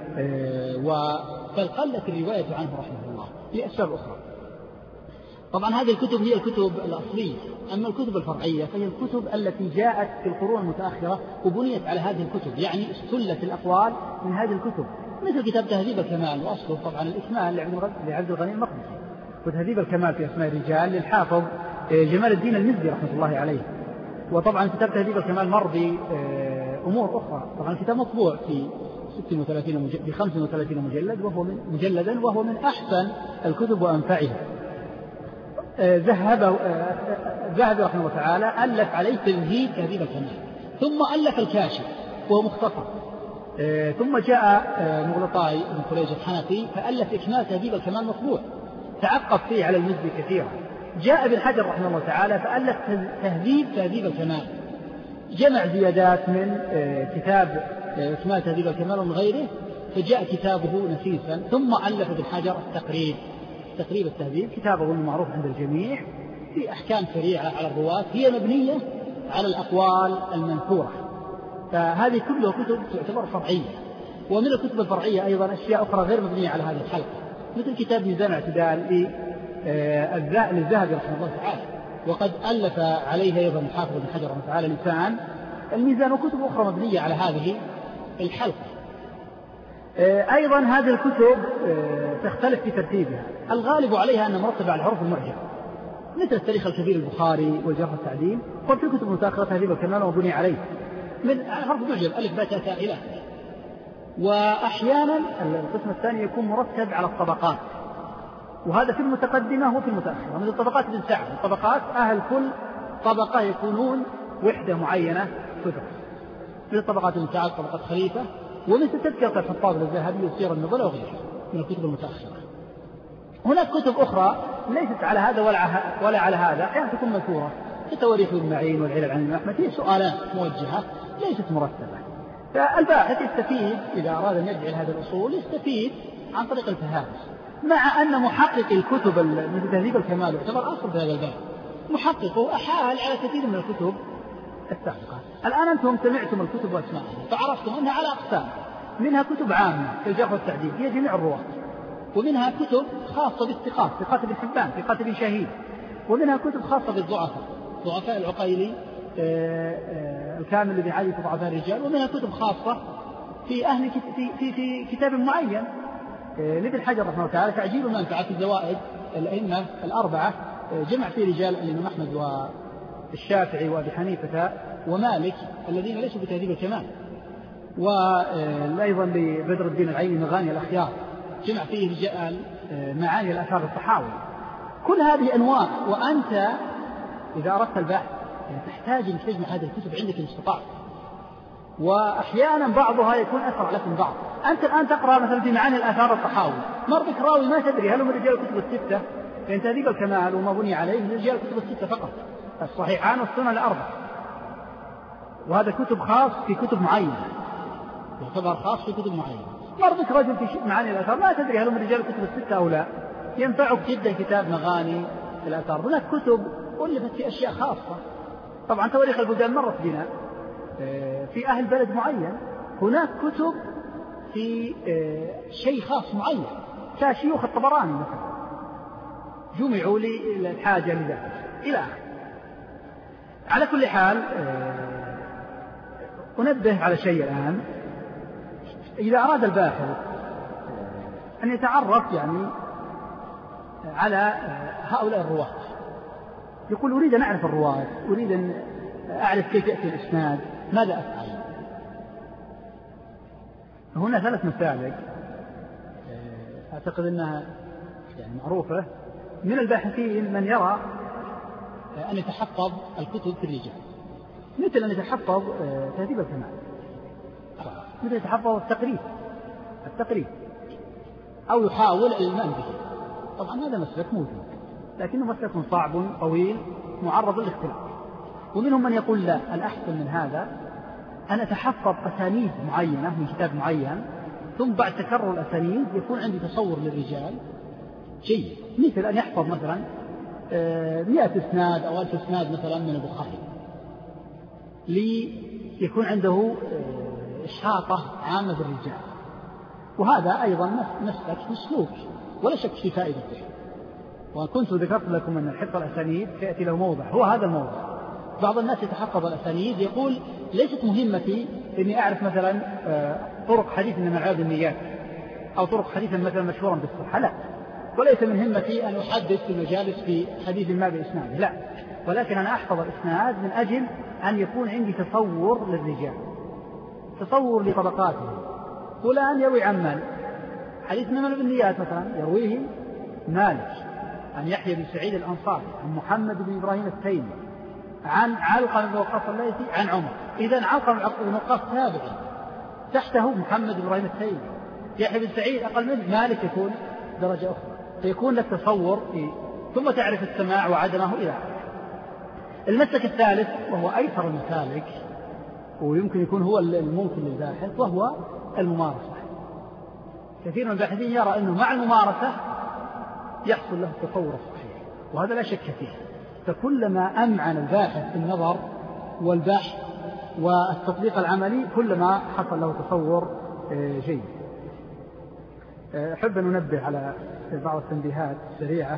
بل قلت الرواية عنه رحمه الله لأسباب أخرى. طبعا هذه الكتب هي الكتب الأصلية. أما الكتب الفرعية فهي الكتب التي جاءت في القرون المتأخرة وبنيت على هذه الكتب، يعني استلت الأقوال من هذه الكتب، مثل كتاب تهذيب الكمال، وأصله طبعا الإكمال لعبد الغني المقدسي، وتهذيب الكمال في أسماء الرجال للحافظ جمال الدين المزي رحمة الله عليه. وطبعا كتاب تهذيب الكمال مر بأمور أخرى. طبعا الكتاب مطبوع في ستة وثلاثين مجلد في خمسة وثلاثين مجلد وهو من مجلدا وهو من أحسن الكتب وأنفعها. ذهب ذهب رحمه الله تعالى ألف عليه تمهيد تهذيب الكمال، ثم ألف الكاشف وهو مختصر، ثم جاء مغلطاي بن خليج الحنفي فألف إكمال تهذيب الكمال مطبوع، تعقب فيه على المزي كثيرا. جاء ابن حجر رحمه الله تعالى فألف تهذيب تهذيب الكمال، جمع زيادات من كتاب إكمال تهذيب الكمال ومن غيره، فجاء كتابه نفيسا. ثم ألف ابن حجر التقريب تقريب التهذيب، كتابه المعروف عند الجميع في أحكام شريعة على الرواة، هي مبنية على الأقوال المنثورة، فهذه كلها كتب تعتبر فرعية. ومن الكتب الفرعية أيضا أشياء أخرى غير مبنية على هذه الحلقة، مثل كتاب ميزان الاعتدال للذهبي رحمه الله تعالى، وقد ألف عليه أيضا الحافظ ابن حجر رحمه الله تعالى لسان الميزان، وكتب أخرى مبنية على هذه الحلقة. أيضا هذه الكتب تختلف في ترتيبها، الغالب عليها أن مرتبة على الحروف المعجمة، مثل التاريخ الكبير البخاري والجرح والتعديل، وفي كتب متأخرة تهذيب الكمال وبني عليه من حرف المعجم ألف باء تاء ثاء إلى. وأحيانا القسم الثاني يكون مرتب على الطبقات، وهذا في المتقدمة وفي المتأخرة، مثل طبقات ابن سعد. الطبقات أهل كل طبقة يكونون وحدة معينة كتب، مثل طبقات ابن سعد، طبقات خليفة، ومثل تذكرة الحفاظ للذهبي وسير النبلة وغيرها من الكتب المتأخرة. هناك كتب أخرى ليست على هذا ولا على هذا، أحيانا تكون مذكورة كتواريخ ابن معين والعلل عن الإمام أحمد، هي سؤالات موجهة ليست مرتبة. فالباحث يستفيد إذا أراد أن يرجع لهذه الأصول يستفيد عن طريق التهامس، مع أن محقق الكتب مثل تهذيب الكمال يعتبر أصل في هذا الباب، محققه أحال على كثير من الكتب السابقة. الآن أنتم سمعتم الكتب وأسمائها فعرفتم أنها على أقسام، منها كتب عامة كالجرح والتعديل هي جميع الرواة، ومنها كتب خاصة بالثقات، ثقات ابن حبان، ثقات ابن شهيد، ومنها كتب خاصة بالضعفاء، ضعفاء العقيلي الكامل الذي عادي ضعفاء الرجال، ومنها كتب خاصة في أهل في في, في كتاب معين لابن حجر رحمه الله تعالى تعجيل المنفعة في زوائد الأئمة الأربعة، جمع فيه رجال الإمام أحمد والشافعي وأبي حنيفة ومالك الذين ليسوا بتهذيب الكمال، وأيضا لبدر الدين العيني مغاني الأخيار، جمع فيه رجال معاني الآثار الطحاوي. كل هذه أنواع، وأنت إذا أردت البحث تحتاج أن تجمع هذه الكتب عندك إن استطعت، وأحيانا بعضها يكون أسرع لك من بعض. أنت الآن تقرأ مثلا في معاني الآثار الطحاوي، مرتك راوي ما تدري هل هم رجال الكتب الستة، لأن تهذيب الكمال وما بني عليه من رجال الكتب الستة فقط، الصحيحان والسنن الأربع، وهذا كتب خاص في كتب معينة، يعتبر خاص في كتب معينة. مرتك رجل في معاني الآثار ما تدري هل هم رجال الكتب الستة أو لا، ينفعك جدا كتاب مغاني الآثار. هناك كتب ألفت في أشياء خاصة، طبعا تواريخ البلدان مرت بنا في أهل بلد معين، هناك كتب في شيء خاص معين كشيوخ الطبراني مثلا جمعوا للحاجة لذلك إلى آخره. على كل حال أنبه على شيء الآن، إذا أراد الباحث أن يتعرف يعني على هؤلاء الرواة، يقول أريد أن أعرف الرواة، أريد أن أعرف كيف يأتي الإسناد، ماذا أفعل؟ هنا ثلاث مسالك أعتقد أنها يعني معروفة من الباحثين، من يرى أن يتحفظ الكتب في الرجال، مثل أن يتحفظ تهذيب الكمال، مثل يتحفظ التقريب التقريب أو يحاول الإلمام به. طبعا هذا مسلك موجود، لكنه مسلك صعب طويل معرض للاختلاف. ومنهم من يقول لا، الأحسن من هذا أن أتحفظ أسانيد معينة من كتاب معين، ثم بعد تكرر الأسانيد يكون عندي تصور للرجال جيد، مثل أن يحفظ مثلا مئة إسناد أو ألف إسناد مثلا من البخاري، ليكون عنده إحاطة عامة بالرجال، وهذا أيضا مسلك مسلوك ولا شك في فائدته. وكنت ذكرت لكم أن حفظ الأسانيد سيأتي له موضع، هو هذا الموضع. بعض الناس يتحفظ الأسانيد، يقول ليست مهمتي إني أعرف مثلا طرق حديث من معاد النيات أو طرق حديث مثلا مشهورا بالصحة، لا، وليس من همتي أن أحدث في مجالس في حديث ما بإسناد، لا، ولكن أنا أحفظ الإسناد من أجل أن يكون عندي تصور للرجال، تصور لطبقاتهم. فلان يروي عن مالك، حديث من بالنيات مثلا يرويه مالك عن يحيى بن سعيد الأنصاري عن محمد بن إبراهيم التيمي عن علقمة بن وقاص الليثي عن عمر. إذن علقمة بن وقاص تابعي، تحته محمد بن إبراهيم التيمي، يحيى بن سعيد أقل منه، مالك يكون درجة أخرى، فيكون لك تصور فيه. ثم تعرف السماع وعدمه إلى آخره. المسلك الثالث وهو أيسر المسالك ويمكن يكون هو الممكن للباحث، وهو الممارسة. كثير من الباحثين يرى أنه مع الممارسة يحصل له التصور الصحيح، وهذا لا شك فيه. فكلما أمعن الباحث في النظر والبحث والتطبيق العملي كلما حصل له تصور جيد. أحب أن أنبه على بعض التنبيهات سريعة.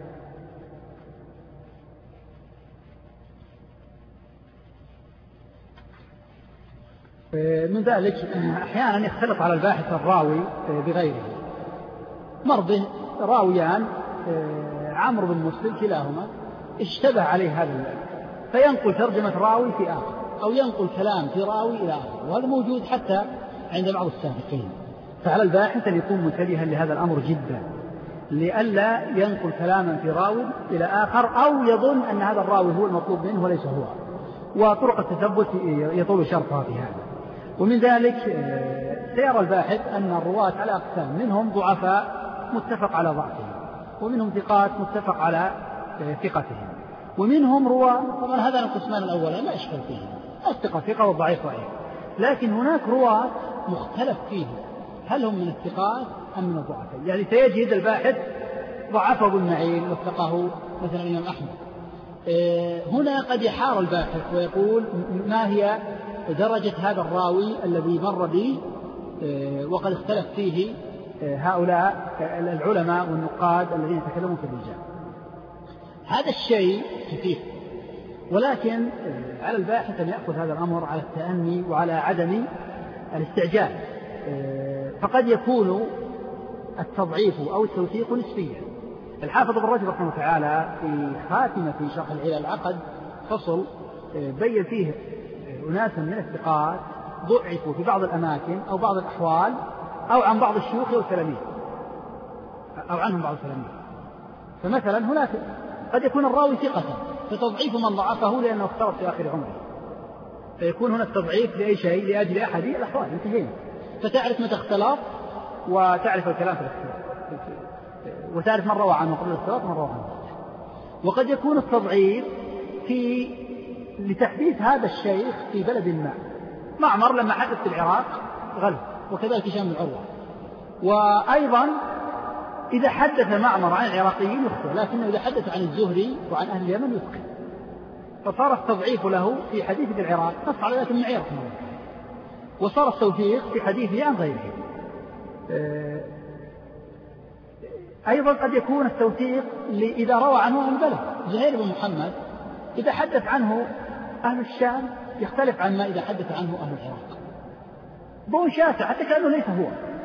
من ذلك أحيانا يختلط على الباحث الراوي بغيره. مر به راويان عمرو بن مسلم كلاهما اشتبه عليه هذا الباب، فينقل ترجمة راوي في آخر أو ينقل كلام في راوي إلى آخر، وهذا موجود حتى عند بعض السابقين. فعلى الباحث أن يكون منتبها لهذا الأمر جدا، لئلا ينقل كلاما في راوي إلى آخر أو يظن أن هذا الراوي هو المطلوب منه وليس هو، وطرق التثبت يطول شرحها في هذا. ومن ذلك سيرى الباحث أن الرواة على أقسام، منهم ضعفاء متفق على ضعفهم، ومنهم ثقات متفق على ثقتهم، ومنهم رواة. طبعا هذا القسمان الأول لا إشكال فيه، الثقة ثقة والضعيف ضعيف، لكن هناك رواة مختلف فيه هل هم من الثقات أم من الضعفاء. يعني سيجد الباحث ضعفه ابن معين وثقه مثلا الإمام أحمد. هنا قد يحار الباحث ويقول ما هي درجة هذا الراوي الذي مر به وقد اختلف فيه هؤلاء العلماء والنقاد الذين يتكلمون في الرجال. هذا الشيء كثير، ولكن على الباحث أن يأخذ هذا الأمر على التأني وعلى عدم الاستعجال، فقد يكون التضعيف أو التوثيق نسبيا. الحافظ ابن رجب رحمه الله تعالى في خاتمة شرح العلل عقد فصل بين فيه أناسا من الثقات ضعفوا في بعض الأماكن أو بعض الأحوال أو عن بعض الشيوخ والتلاميذ أو عنهم بعض التلاميذ. فمثلا هناك قد يكون الراوي ثقة فتضعيف من ضعفه لأنه اختلط في آخر عمره، فيكون هنا التضعيف لأي شيء لأجل أحد الأحوال، انتهينا. فتعرف متى اختلط وتعرف الكلام في الاختلاط وتعرف من روى عنه قبل الاختلاط ومن روى عنه. وقد يكون التضعيف في لتحديث هذا الشيخ في بلد ما. معمر لما حدث في العراق غلب، وكذلك هشام بن عروة. وأيضا إذا حدث معمر عن العراقيين يخطئ، لكنه إذا حدث عن الزهري وعن أهل اليمن يتقن، فصار التضعيف له في حديث في العراق نص على ذات المعيار، وصار التوثيق في حديثه عن غيره. أيضا قد يكون التوثيق إذا روى عنه أهل البلد. زهير بن محمد إذا حدث عنه أهل الشام يختلف عن ما إذا حدث عنه أهل العراق، ضوء شاسع حتى كأنه ليس هو.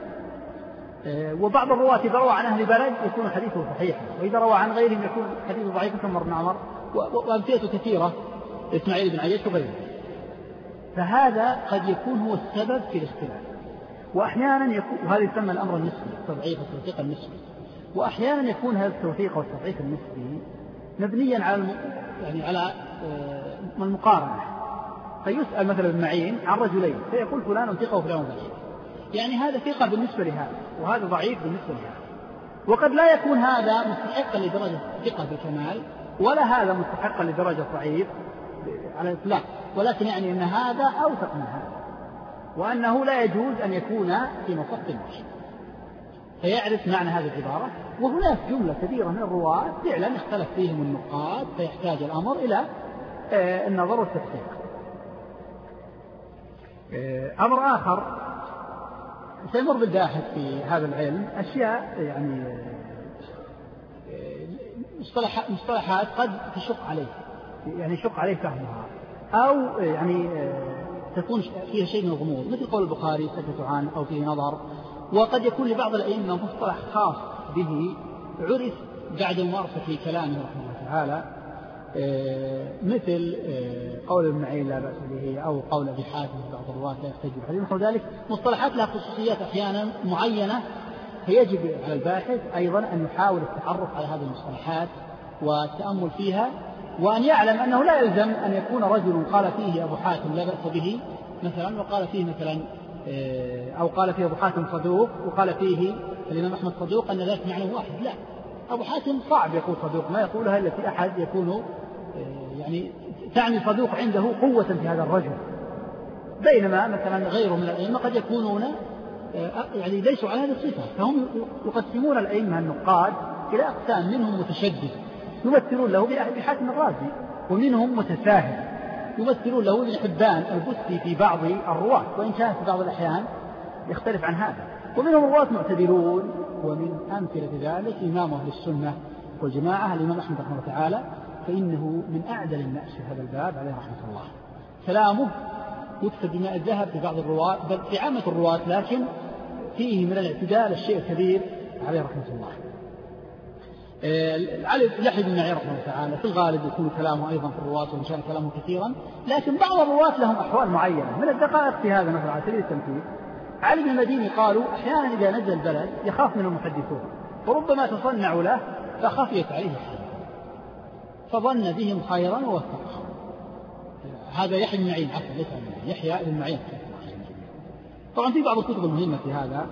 وبعض الرواة إذا روى عن أهل بلد يكون حديثه صحيحا، وإذا روى عن غيرهم يكون حديثه ضعيفا كما ابن عمر وأمثلة كثيرة إسماعيل بن عياش وغيره. فهذا قد يكون هو السبب في الاختلاف. وأحيانا يكون، وهذا يسمى الأمر النسبي، التضعيف والتوثيق النسبي. وأحيانا يكون هذا التوثيق والتضعيف النسبي مبنيا على الم... يعني على المقارنة. فيسأل مثلا ابن معين عن رجلين فيقول فلان ثقة وفلان ضعيف، يعني هذا ثقة بالنسبة لهذا وهذا ضعيف بالنسبة لهذا. وقد لا يكون هذا مستحقا لدرجة ثقة بالكمال ولا هذا مستحقا لدرجة ضعيف على الإطلاق، ولكن يعني أن هذا أوثق من هذا، وأنه لا يجوز أن يكون في مصف واحد. فيعرف معنى هذه العبارة. وهناك جملة كبيرة من الرواة فعلا اختلف فيهم النقاد، فيحتاج الأمر إلى النظر والتحقيق. أمر آخر سيمر بالباحث في هذا العلم أشياء يعني مصطلحات قد تشق عليه، يعني يشق عليه فهمها، أو يعني تكون فيها شيء من الغموض، مثل قول البخاري سكت عنه أو فيه نظر. وقد يكون لبعض الأئمة مصطلح خاص به عرف بعد ممارسة كلامه رحمه الله تعالى، مثل قول ابن معين لا بأس به، أو قول أبي حاتم بعض الرواة لا يحتج بالحديث. مثل ذلك مصطلحات لها خصوصيات أحيانا معينة، فيجب على الباحث أيضا أن يحاول التعرف على هذه المصطلحات والتأمل فيها، وأن يعلم أنه لا يلزم أن يكون رجل قال فيه أبو حاتم لا بأس به مثلا، وقال فيه مثلا أو قال فيه أبو حاتم صدوق وقال فيه الإمام أحمد صدوق أن ذلك معنى واحد. لا، أبو حاتم صعب يقول صدوق، ما يقولها إلا في أحد يكون يعني تعني صدوق عنده قوة في هذا الرجل، بينما مثلا غيره من الأئمة قد يكونون يعني ليسوا على هذه الصفة. فهم يقسمون الأئمة النقاد إلى أقسام، منهم متشدد يمثلون له بحاتم الرازي، ومنهم متساهل يمثلون له ابن حبان البستي في بعض الرواة، وإن كان في بعض الأحيان يختلف عن هذا. ومنهم الرواة معتدلون، ومن أمثلة ذلك إمام أهل السنة والجماعة الإمام أحمد رحمه الله تعالى، فإنه من أعدل الناس في هذا الباب عليه رحمة الله. كلامه يكتب بماء الذهب في بعض الرواة، بل في عامة الرواة، لكن فيه من الاعتدال الشيء الكبير عليه رحمة الله. علي يحيى بن معين رحمه الله تعالى في الغالب يكون كلامه أيضا في الرواة، وإن كان كلامه كثيرا، لكن بعض الرواة لهم أحوال معينة. من الدقائق في هذا مثلا على سبيل التمثيل، علي بن المديني قالوا أحيانا إذا نزل البلد يخاف من المحدثون، وربما تصنعوا له فخفيت عليه الحديث فظن بهم خيرا ووثقهم. هذا يحيى بن معين، عفوا ليس يحيى بن معين. طبعا في بعض الكتب المهمة في هذا،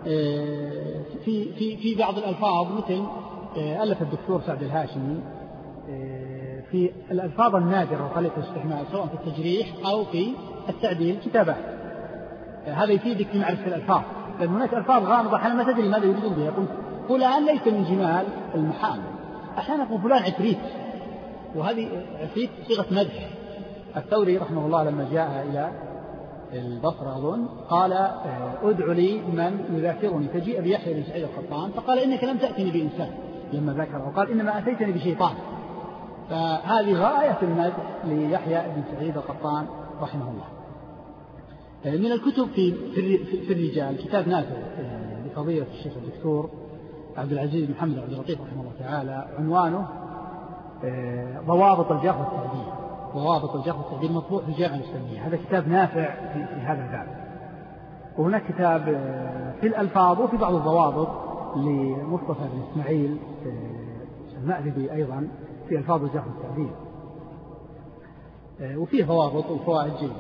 في في في بعض الألفاظ، مثل ألف الدكتور سعد الهاشمي في الألفاظ النادرة وقليلة الاستعمال سواء في التجريح أو في التعديل كتابات. هذا يفيدك في معرفة الألفاظ، لأن هناك ألفاظ غامضة أحيانا ما تدري ماذا يريدون بها. يقول فلان ليس من جمال المحامل، أحيانا يقول فلان عفريت، وهذه عفريت صيغة مدح. الثوري رحمه الله لما جاء إلى البصرة أظن قال ادع لي من يذاكرني، فجيء بيحيى بن سعيد القطان فقال إنك لم تأتني بإنسان لما ذكر، وقال إنما أتيتني بشيطان. فهذه غاية المدح ليحيى بن سعيد القطان رحمه الله. من الكتب في في الرجال كتاب نافع لفضيلة الشيخ الدكتور عبد العزيز محمد عبد اللطيف رحمه الله تعالى، عنوانه ضوابط الجرح والتعديل. ضوابط الجرح والتعديل مطبوع في الجامعة الإسلامية. هذا كتاب نافع في, في هذا الباب. وهناك كتاب في الألفاظ وفي بعض الضوابط لمصطفى بن إسماعيل المأذبي أيضا في ألفاظ الجرح والتعديل، وفيه ضوابط وفوائد جيدة.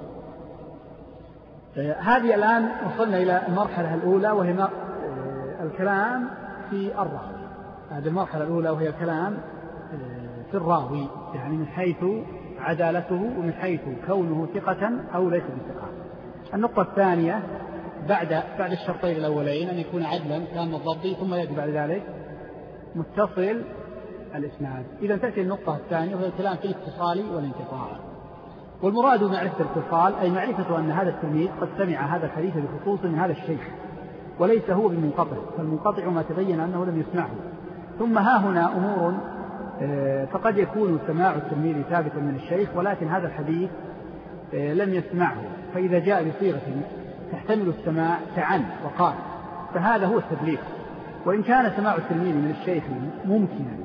هذه الآن وصلنا إلى المرحلة الأولى وهي الكلام في الراوي. هذه المرحلة الأولى وهي الكلام في الراوي، يعني من حيث عدالته ومن حيث كونه ثقة أو ليس بثقة. النقطة الثانية بعد بعد الشرطين الأولين أن يكون عدلا تام الضبط، ثم يأتي بعد ذلك متصل الإسناد. إذا تأتي النقطة الثانية وهي الكلام في الاتصال والانقطاع. والمراد معرفة الاتصال أي معرفة أن هذا التلميذ قد سمع هذا الحديث بخصوص من هذا الشيخ وليس هو بمنقطع، فالمنقطع ما تبين أنه لم يسمعه. ثم ها هنا أمور، فقد يكون سماع التلميذ ثابتا من الشيخ ولكن هذا الحديث لم يسمعه، فإذا جاء بصيغة تحتمل السماع كعن وقال فهذا هو التبليغ. وإن كان سماع التلميذ من الشيخ ممكنا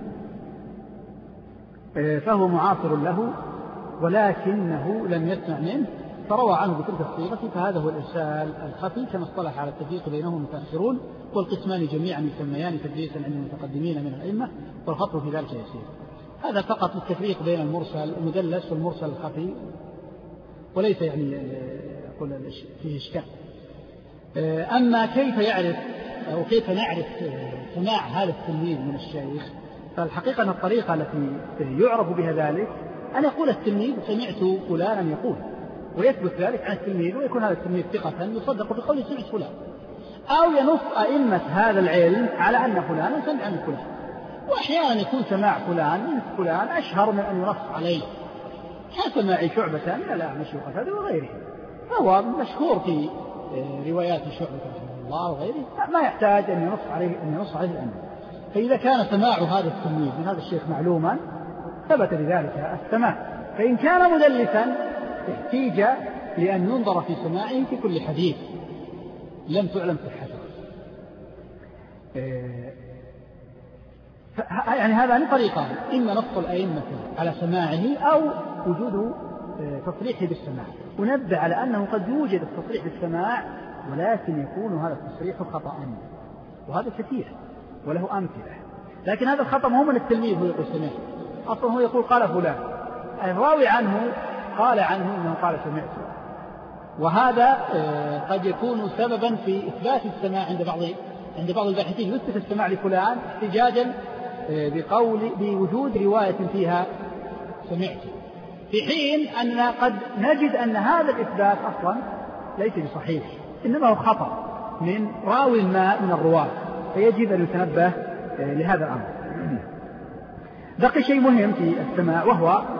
فهو معاصر له ولكنه لم يسمع منه فروى عنه بتلك الصيغة، فهذا هو الإرسال الخفي كما اصطلح على التفريق بينهم المتأخرون، والقسمان جميعا يسميان تدليسا عند المتقدمين من الأئمة، والخطر في ذلك يسير. هذا فقط التفريق بين المرسل المدلس والمرسل الخفي، وليس يعني أقول فيه إشكال. أما كيف يعرف أو كيف نعرف سماع هذا التلميذ من الشيخ، فالحقيقة أن الطريقة التي يعرف بها ذلك أن يقول التلميذ سمعت فلانا يقول، ويثبت ذلك عن التلميذ، ويكون هذا التلميذ ثقة يصدق بقول سمعت فلان، أو ينص أئمة هذا العلم على أن فلانا سمع من فلان. وأحيانا يكون سماع فلان من فلان أشهر من أن ينص عليه، كسماع شعبة من الأعمش وقتادة وغيره، فهو مشهور في روايات شعبة رحمه الله وغيره، ما يحتاج أن ينص عليه أن ينص عليه الأمر. فإذا كان سماع هذا التلميذ من هذا الشيخ معلوما ثبت بذلك السماع. فإن كان مدلسا احتيج لأن ينظر في سماعه في كل حديث لم تعلم صحته. يعني هذان طريقان، إما نص الأئمة على سماعه أو وجود تصريحه بالسماع. ونبدأ على أنه قد يوجد التصريح بالسماع ولكن يكون هذا التصريح خطأ، وهذا كثير وله أمثلة. لكن هذا الخطأ هو من التلميذ هو يقول سمعت، أصلا هو يقول قال فلان، الراوي عنه قال عنه أنه قال سمعت، وهذا قد يكون سببا في إثبات السماع عند بعض عند بعض الباحثين، يثبت السماع لفلان احتجاجا بقول بوجود رواية فيها سمعت، في حين أن قد نجد أن هذا الإثبات أصلا ليس بصحيح، إنما هو خطأ من راوي ما من الرواة، فيجب أن يتنبه لهذا الأمر. بقي شيء مهم في السماع وهو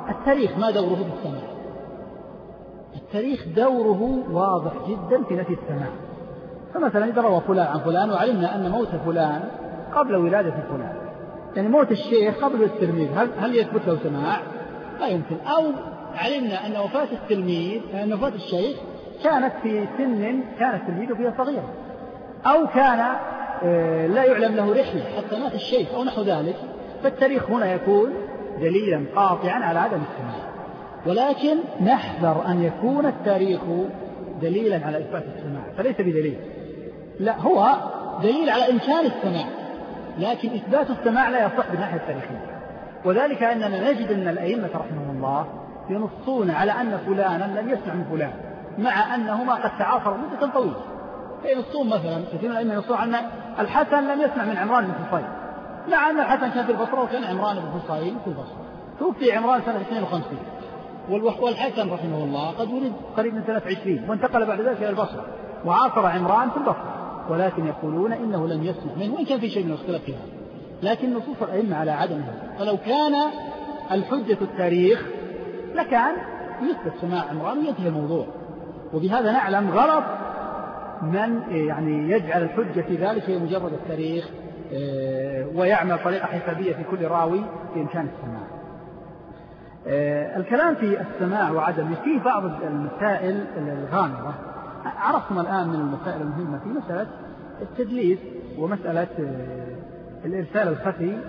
التاريخ ما دوره في السماع؟ التاريخ دوره واضح جدا في نفي السماع. فمثلا إذا روى فلان عن فلان وعلمنا أن موت فلان قبل ولادة فلان، يعني موت الشيخ قبل التلميذ، هل, هل يثبت له سماع؟ لا يمكن. أو علمنا أن وفاة التلميذ أن وفاة الشيخ كانت في سن كان التلميذ فيها صغيرا، أو كان لا يعلم له رحلة حتى مات الشيخ أو نحو ذلك، فالتاريخ هنا يكون دليلا قاطعا على عدم السماع. ولكن نحذر أن يكون التاريخ دليلا على إثبات السماع، فليس بدليل، لا هو دليل على إمكان السماع، لكن إثبات السماع لا يصح بالناحية التاريخية. وذلك أننا نجد أن الأئمة رحمهم الله ينصون على أن فلانا لم يسمع من فلان مع أنهما قد تعاصروا مدة طويلة. فينصون مثلا كثير من الأئمة ينصون أن الحسن لم يسمع من عمران بن حصين، مع أن الحسن كان في البصرة وكان عمران بن حصين في البصرة. توفي عمران سنة اثنين وخمسين، والحسن رحمه الله قد ولد قريب من سنة عشرين وانتقل بعد ذلك إلى البصرة وعاصر عمران في البصرة، ولكن يقولون إنه لم يسمع منه، وإن كان في شيء من الاختلاف فيها، لكن نصوص الأئمة على عدمها. فلو كان الحجة التاريخ لكان يثبت سماع عمران وينتهي الموضوع. وبهذا نعلم غلط من يعني يجعل الحجة في ذلك هي مجرد التاريخ ويعمل طريقة حسابية في كل راوي في إمكان السماع. الكلام في السماع وعدمه فيه بعض المسائل الغامضة. عرفتم الآن من المسائل المهمة في مسألة التدليس ومسألة الإرسال الخفي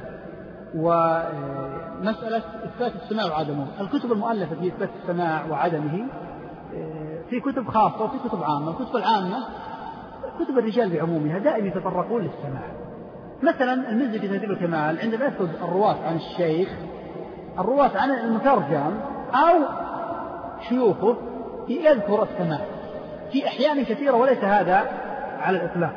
ومسألة إثبات السماع وعدمه. الكتب المؤلفة في إثبات السماع وعدمه في كتب خاصة وفي كتب عامة. الكتب العامة كتب الرجال بعمومها دائما يتطرقون للسماع. مثلا المزي في تهذيب الكمال عندما يأخذ الرواة عن الشيخ، الرواة عن المترجم أو شيوخه يذكر السماع في أحيان كثيرة، وليس هذا على الإطلاق.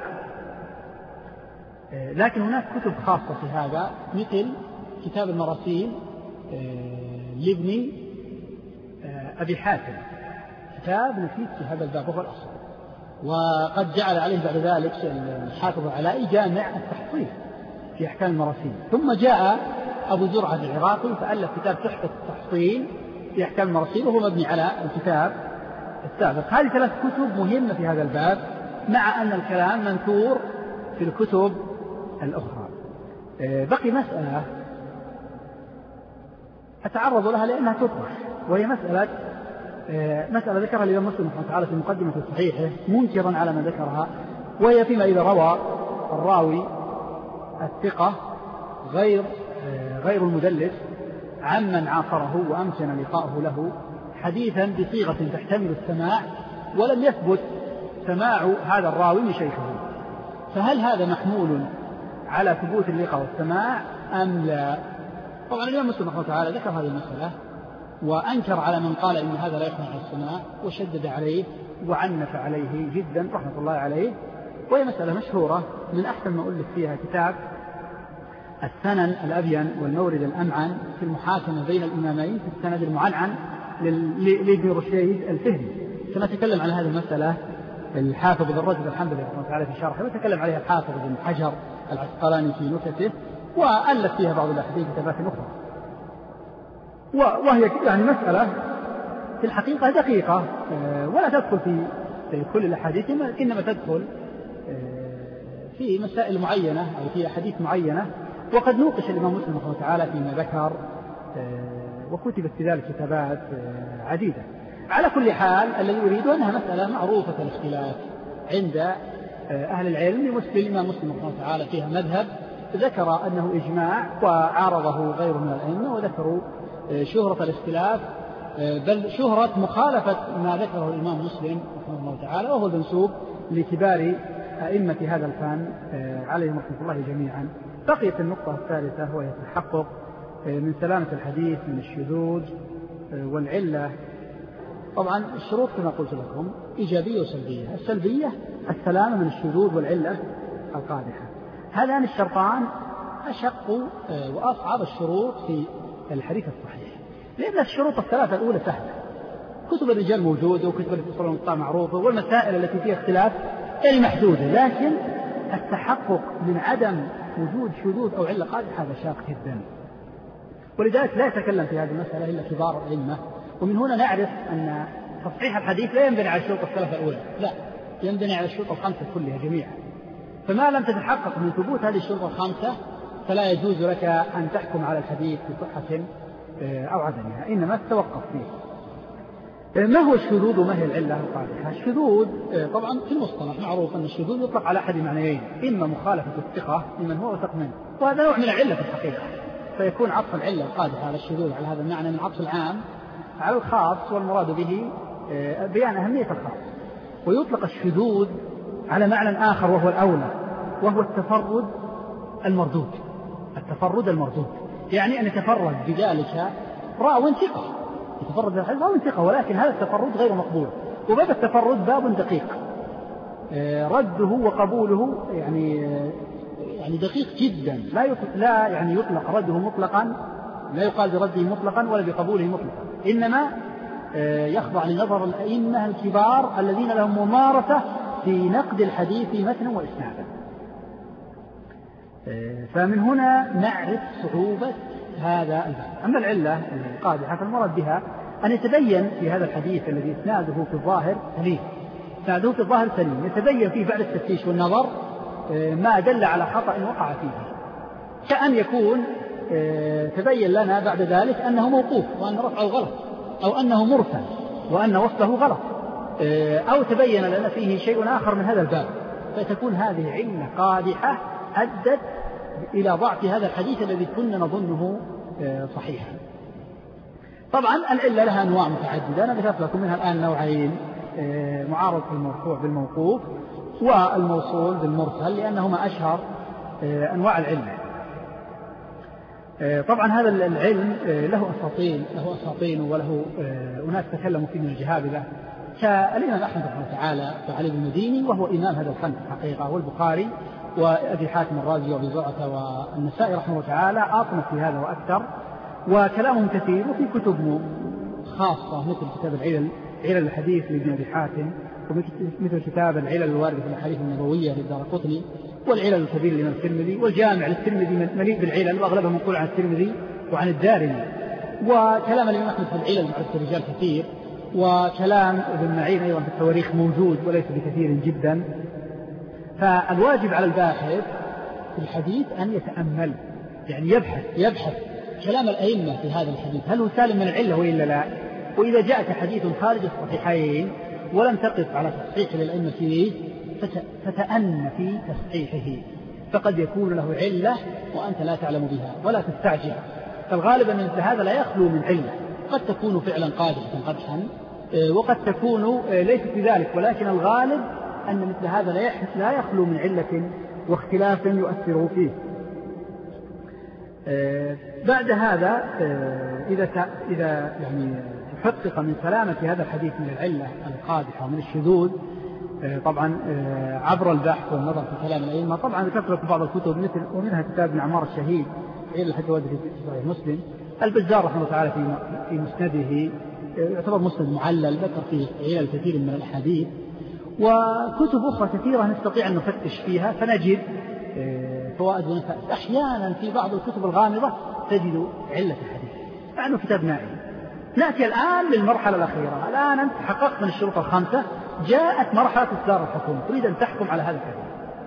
لكن هناك كتب خاصة في هذا مثل كتاب المراسيل لابن أبي حاتم، كتاب مفيد في هذا الباب وهو الأصل. وقد جعل عليه بعد ذلك الحافظ العلائي جامع التحصيل في أحكام المراسيل. ثم جاء أبو زرعة العراقي فألف كتاب تحفة التحصيل في أحكام المراسيل وهو مبني على الكتاب السابق. هذه ثلاث كتب مهمة في هذا الباب، مع أن الكلام منثور في الكتب الأخرى. بقي مسألة أتعرض لها لأنها تطرح، وهي مسألة مسألة ذكرها الإمام مسلم رحمه الله تعالى في مقدمة صحيحه منكرا على من ذكرها، وهي فيما إذا روى الراوي الثقة غير غير المدلس عمن عاصره وأمكن لقاؤه له حديثا بصيغة تحتمل السماع ولم يثبت سماع هذا الراوي لشيخه، فهل هذا محمول على ثبوت اللقاء والسماع أم لا؟ طبعا الإمام مسلم رحمه الله تعالى ذكر هذه المسألة وأنكر على من قال إن هذا لا يحمل على السماع، وشدد عليه وعنف عليه جدا رحمة الله عليه. وهي مسألة مشهورة، من أحسن ما ألف فيها كتاب السنن الأبين والمورد الأمعن في المحاكمة بين الإمامين في السند المعنعن لابن رشيد الفهمي. كما تكلم على هذه المسألة الحافظ بن رجب الحنبلي رحمه الله تعالى في شرحه، وتكلم عليها الحافظ بن حجر العسقلاني في نكته، وألف فيها بعض الأحاديث كتابات أخرى. وهي يعني مسألة في الحقيقة دقيقة ولا تدخل في كل الأحاديث، إنما تدخل في مسائل معينة أو في أحاديث معينة، وقد نوقش الإمام مسلم رحمه الله تعالى فيما ذكر وكتبت في ذلك كتابات عديدة. على كل حال الذي يريد أنها مسألة معروفة الاختلاف عند أهل العلم. لمسلم الإمام مسلم رحمه الله تعالى فيها مذهب ذكر أنه إجماع وعارضه غيره من الأئمة، وذكروا شهرة الاختلاف بل شهرة مخالفة ما ذكره الإمام مسلم رحمه الله تعالى، وهو المنسوب لكبار أئمة هذا الفن عليهم رحمة الله جميعا. بقيت النقطة الثالثة وهي التحقق من سلامة الحديث من الشذوذ والعلة. طبعا الشروط كما قلت لكم إيجابية وسلبية. السلبية السلامة من الشذوذ والعلة القادحة. هذان الشرطان أشق وأصعب الشروط في الحديث الصحيح، لأن الشروط الثلاثة الأولى سهلة، كتب الرجال موجودة وكتب الاتصال والانقطاع معروفة، والمسائل التي فيها اختلاف يعني محدودة، لكن التحقق من عدم وجود شذوذ أو علة قادحة هذا شاق جدا. ولذلك لا يتكلم في هذه المسألة إلا كبار الأئمة. ومن هنا نعرف أن تصحيح الحديث لا ينبني على الشروط الثلاثة الأولى، لا، ينبني على الشروط الخمسة كلها جميعا. فما لم تتحقق من ثبوت هذه الشروط الخمسة فلا يجوز لك أن تحكم على الحديث بصحة أو عدمها، إنما تتوقف فيه. ما هو الشذوذ وما هي العلة القادحة؟ الشذوذ طبعا في المصطلح معروف أن الشذوذ يطلق على أحد معنيين، إما مخالفة الثقة لمن هو وثق منه، وهذا نوع من العلة في الحقيقة، فيكون عطف العلة القادحة على الشذوذ على هذا المعنى من عطف العام على الخاص، والمراد به بيان أهمية الخاص. ويطلق الشذوذ على معنى آخر وهو الأولى، وهو التفرد المردود. التفرد المردود يعني أن يتفرد بذلك راو ثقة، يتفرد بذلك راو ثقة، ولكن هذا التفرد غير مقبول. وباب التفرد باب دقيق، رده وقبوله يعني يعني دقيق جدا، لا لا يعني يطلق رده مطلقا، لا يقال برده مطلقا ولا بقبوله مطلقا، إنما يخضع لنظر الأئمة الكبار الذين لهم ممارسة في نقد الحديث متنا وإسنادا. فمن هنا نعرف صعوبة هذا الباب. أما العلة القادحة فالمراد بها أن يتبين في هذا الحديث الذي إسناده في الظاهر سليم، إسناده في الظاهر سليم، يتبين فيه بعد التفتيش والنظر ما دل على خطأ وقع فيه، كأن يكون تبين لنا بعد ذلك أنه موقوف وأن رفعه غلط، أو أنه مرسل وأن وصله غلط، أو تبين لنا فيه شيء آخر من هذا الباب، فتكون هذه علة قادحة أدت إلى ضعف هذا الحديث الذي كنا نظنه صحيحا. طبعا العلة لها أنواع متعددة، أنا ذكرت لكم منها الآن نوعين، معارضة المرفوع بالموقوف والموصول بالمرسل، لأنهما أشهر أنواع العلة. طبعا هذا العلم له أساطين له أساطين وله أناس تكلموا فيه من الجهابذة، كالإمام أحمد رحمه الله تعالى وعلي بن المديني، وهو إمام هذا الفن في الحقيقة، والبخاري وأبي حاتم الرازي وأبي زرعة والنسائي رحمه الله تعالى أطنف في هذا وأكثر، وكلامهم كثير. وفي كتب خاصة مثل كتاب العلل علل الحديث لابن أبي حاتم، ومثل كتاب العلل الواردة في الأحاديث النبوية للدارقطني، والعلل الكبير لمن الترمذي، والجامع للترمذي مليء بالعلل وأغلبها منقول عن الترمذي وعن الدارمي. وكلام الإمام أحمد في العلل مع الرجال كثير، وكلام ابن معين أيضا في التواريخ موجود وليس بكثير جدا. فالواجب على الباحث في الحديث أن يتأمل، يعني يبحث يبحث كلام الأئمة في هذا الحديث، هل هو سالم من العلة وإلا لا؟ وإذا جاءك حديث خارج الصحيحين ولم تقف على تصحيح للأئمة فيه فتأن في تصحيحه، فقد يكون له علة وأنت لا تعلم بها ولا تستعجل. فالغالب أن مثل هذا لا يخلو من علة، قد تكون فعلا قادحة قدحا، وقد تكون ليست بذلك، ولكن الغالب أن مثل هذا لا يخلو من علة واختلاف يؤثر فيه. بعد هذا إذا إذا يعني تحقق من سلامة هذا الحديث من العلة القادحة ومن الشذوذ، طبعا عبر البحث والنظر في كلام الأئمة. طبعا ذكرت لكم بعض الكتب مثل ومنها كتاب ابن عمار الشهيد علل الحديث في صحيح مسلم، البزار رحمه الله تعالى في في مسنده يعتبر مسند معلل، ذكر فيه علل كثير من الأحاديث، وكتب أخرى كثيرة نستطيع أن نفتش فيها فنجد فوائد ونفائس. أحيانا في بعض الكتب الغامضة تجد علة الحديث مع أنه كتاب نائي. نأتي الآن للمرحلة الأخيرة، الآن أنت حققت من الشروط الخمسة، جاءت مرحلة إصدار الحكم، تريد أن تحكم على هذا الحديث،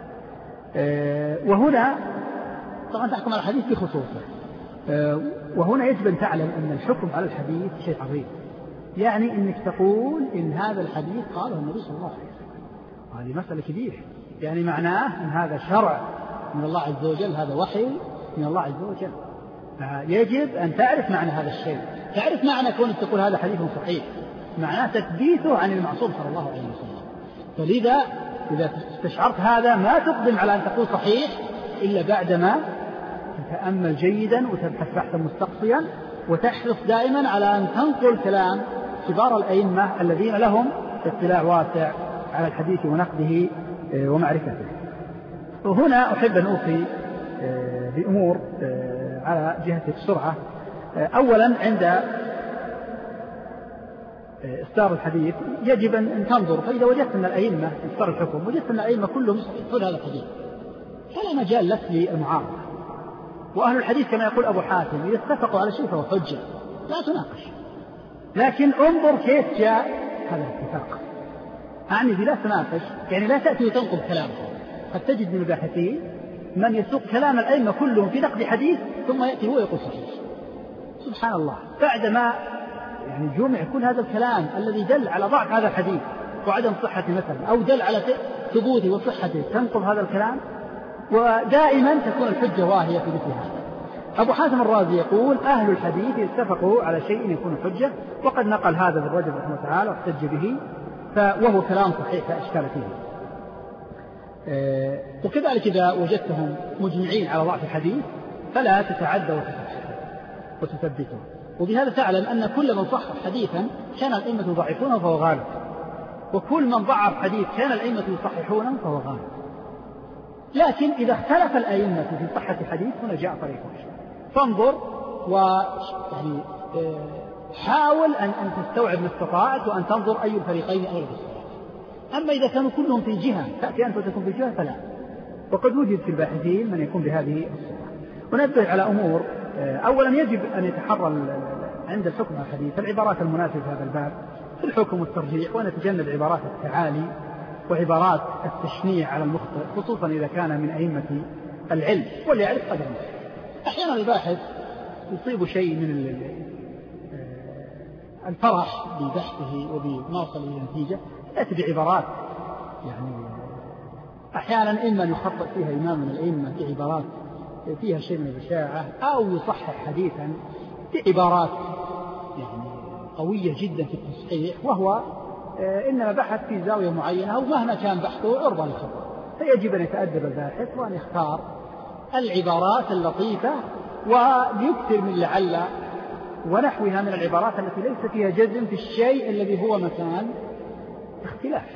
وهنا طبعا تحكم على الحديث بخصوصه، وهنا يجب أن تعلم أن الحكم على الحديث شيء عظيم، يعني أنك تقول إن هذا الحديث قاله النبي صلى الله عليه وسلم، هذه مسألة كبيرة، يعني معناه أن هذا شرع من الله عز وجل، هذا وحي من الله عز وجل. يجب أن تعرف معنى هذا الشيء، تعرف معنى كونك تقول هذا حديث صحيح، معناه تثبيته عن المعصوم صلى الله عليه وسلم. فلذا إذا استشعرت هذا ما تقدم على أن تقول صحيح إلا بعدما تتأمل جيدا وتبحث بحثا مستقصيا، وتحرص دائما على أن تنقل كلام كبار الأئمة الذين لهم اطلاع واسع على الحديث ونقده ومعرفته. وهنا أحب أن أوصي بأمور على جهة السرعة. أولا عند إصدار الحديث يجب أن تنظر، فإذا وجدت أن الأئمة إصدار الحكم وجدت أن الأئمة كلهم يصححون هذا الحديث فلا مجال لك للمعارضة، وأهل الحديث كما يقول أبو حاتم إذا اتفقوا على شيء فهو حجة لا تناقش. لكن انظر كيف جاء هذا الاتفاق. أعني لا تناقش يعني لا تأتي وتنقض كلامه. قد تجد من الباحثين من يسوق كلام الأئمة كلهم في نقد حديث ثم يأتي هو يقول صحيح. سبحان الله، بعدما يعني جمع كل هذا الكلام الذي دل على ضعف هذا الحديث وعدم صحته مثلا أو دل على ثبوته وصحته تنقض هذا الكلام، ودائما تكون الحجة واهية في مثل هذا. أبو حاتم الرازي يقول أهل الحديث اتفقوا على شيء يكون حجة، وقد نقل هذا ابن رجب رحمه الله تعالى واحتج به، وهو كلام صحيح لا إشكال فيه. وكذلك إذا وجدتهم مجمعين على ضعف الحديث فلا تتعدى وتثبته، وبهذا تعلم أن كل من صحح حديثا كان الأئمة يضعفونه فهو غالب، وكل من ضعف حديث كان الأئمة يصححونه فهو غالب. لكن إذا اختلف الأئمة في صحة الحديث هنا جاء طريق واحد، فانظر ويعني حاول أن أن تستوعب ما استطعت وأن تنظر أي الفريقين أولى بالصواب. أما إذا كانوا كلهم في جهة تأتي أنت وتكون في جهة فلا. وقد وجد في الباحثين من يكون بهذه الصورة. ونبه على أمور. أولا يجب أن يتحرى عند الحكم على الحديث العبارات المناسبة في هذا الباب في الحكم والترجيح، ونتجنب عبارات التعالي وعبارات التشنيع على المخطئ، خصوصا إذا كان من أئمة العلم وليعرف قدره. أحيانا الباحث يصيب شيء من الفرح ببحثه وبموصله إلى النتيجة، يأتي بعبارات يعني أحيانا إما يخطئ فيها إمام من الأئمة بعبارات فيها شيء من البشاعة، أو يصحح حديثا بعبارات يعني قوية جدا في التصحيح، وهو إنما بحث في زاوية معينة ومهما كان بحثه عرضة للخطأ. فيجب أن يتأدب الباحث وأن يختار العبارات اللطيفة ويكثر من لعل ونحوها من العبارات التي ليس فيها جزم في الشيء الذي هو مكان اختلاف.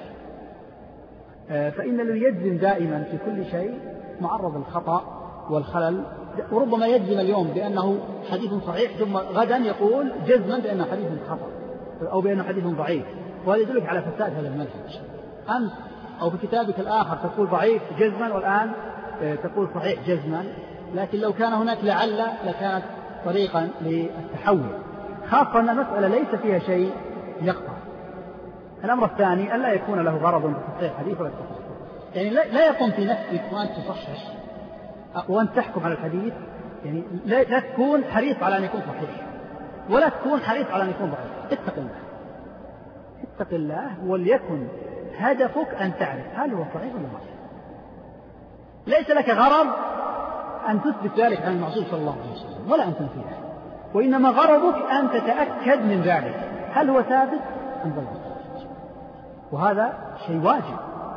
فإن الذي يجزم دائما في كل شيء معرض للخطأ والخلل، وربما يجزم اليوم بأنه حديث صحيح ثم غدا يقول جزما بأنه حديث خطأ أو بأنه حديث ضعيف، وهذا يدلك على فساد هذا المنهج. أنت أو في كتابك الآخر تقول ضعيف جزما والآن تقول صحيح جزما، لكن لو كان هناك لعل لكانت طريقا للتحول، خاصة أن المسألة ليس فيها شيء يقطع. الأمر الثاني أن لا يكون له غرض في تصحيح الحديث ولا التصحيح، يعني لا يقوم في نفسك وأنت تصحح وأنت تحكم على الحديث، يعني لا تكون حريص على أن يكون صحيح ولا تكون حريص على أن يكون ضعيف. اتق الله اتق الله وليكن هدفك أن تعرف هل هو صحيح ولا ضعيف. ليس لك غرض أن تثبت ذلك عن المعصوم صلى الله عليه وسلم ولا أن تنفيه، وإنما غرضك أن تتأكد من ذلك هل هو ثابت أم ضعيف، وهذا شيء واجب.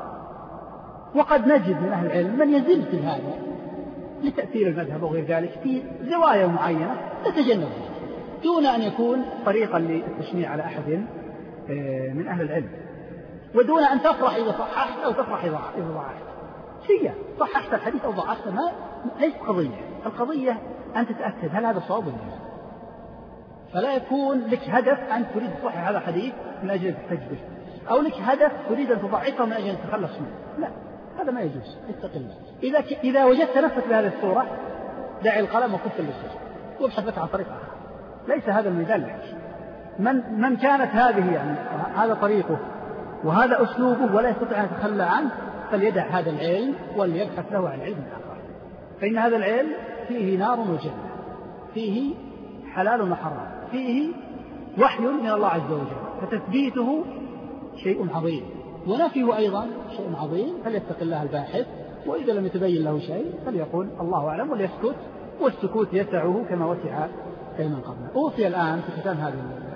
وقد نجد من أهل العلم من يزل في هذا لتأثير المذهب وغير ذلك في زوايا معينة تتجنب دون أن يكون طريقا للتشنيع على أحد من أهل العلم، ودون أن تفرح إذا صححت أو تفرح إذا ضعفت. شيء صححت الحديث أو ضعفت ما ليس قضية، القضية أن تتأكد هل هذا صواب ولا لا. فلا يكون لك هدف أن تريد تصحح هذا الحديث من أجل أن تستجبه، أو لك هدف تريد أن تضعفه من أجل أن تتخلص منه. لا، هذا ما يجوز. اتق الله. إذا ك... إذا وجدت نفسك بهذه الصورة دع القلم وكف اللسان وابحث لك عن طريق آخر. ليس هذا الميدان لك. من من كانت هذه يعني هذا طريقه وهذا أسلوبه ولا يستطيع أن يتخلى عنه فليدع هذا العلم وليبحث له عن علم آخر، فإن هذا العلم فيه نار وجنة، فيه حلال وحرام، فيه وحي من الله عز وجل، فتثبيته شيء عظيم ونفيه أيضا شيء عظيم. فليتق الله الباحث، وإذا لم يتبين له شيء فليقول الله أعلم وليسكت، والسكوت يسعه كما وسع من قبله. أوصي الآن في ختام هذه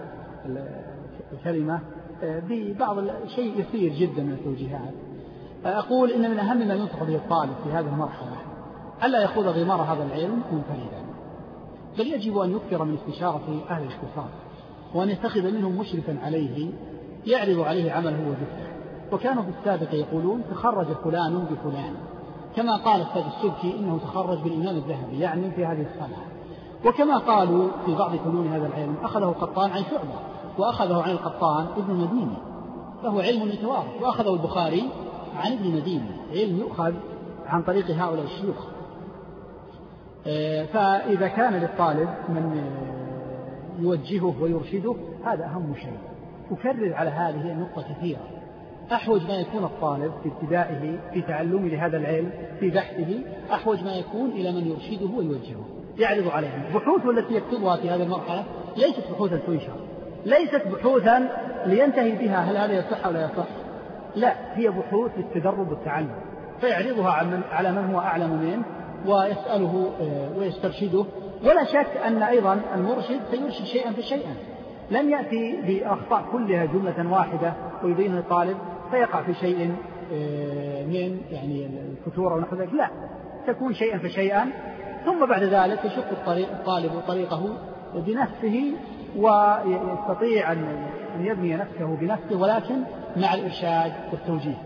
الكلمة ببعض الشيء يسير جدا من التوجيهات. أقول إن من أهم ما ينصح به الطالب في هذه المرحلة ألا يخوض غمار هذا العلم منفردا، بل يجب أن يكثر من استشارة أهل الاختصاص، وأن يتخذ منهم مشرفا عليه يعرض عليه عمله وذكره. وكانوا في السابق يقولون تخرج فلان بفلان، كما قال السيد السبكي إنه تخرج بالإمام الذهبي يعني في هذه الصنعة. وكما قالوا في بعض فنون هذا العلم أخذه قطان عن شعبة، وأخذه عن القطان ابن مديني، فهو علم يتوارث. وأخذه البخاري عن ابن مديني، علم يؤخذ عن طريق هؤلاء الشيوخ. فإذا كان للطالب من يوجهه ويرشده هذا أهم شيء. أكرر على هذه النقطة كثيرا. أحوج ما يكون الطالب في ابتدائه في تعلمه لهذا العلم في بحثه أحوج ما يكون إلى من يرشده ويوجهه يعرض عليه. البحوث التي يكتبها في هذه المرحلة ليست بحوثا تنشر، ليست بحوثا لينتهي بها هل هذا يصح أو لا يصح، لا، هي بحوث للتدرب والتعلم، فيعرضها على من هو أعلم منه ويسأله ويسترشده. ولا شك أن أيضا المرشد سيرشد شيئا فشيئا، لن يأتي بأخطاء كلها جملة واحدة ويبينها الطالب فيقع في شيء من يعني الفتور أو نحو ذلك، لا، تكون شيئا فشيئا، ثم بعد ذلك يشق الطريق الطالب طريقه بنفسه ويستطيع أن يبني نفسه بنفسه، ولكن مع الإرشاد والتوجيه.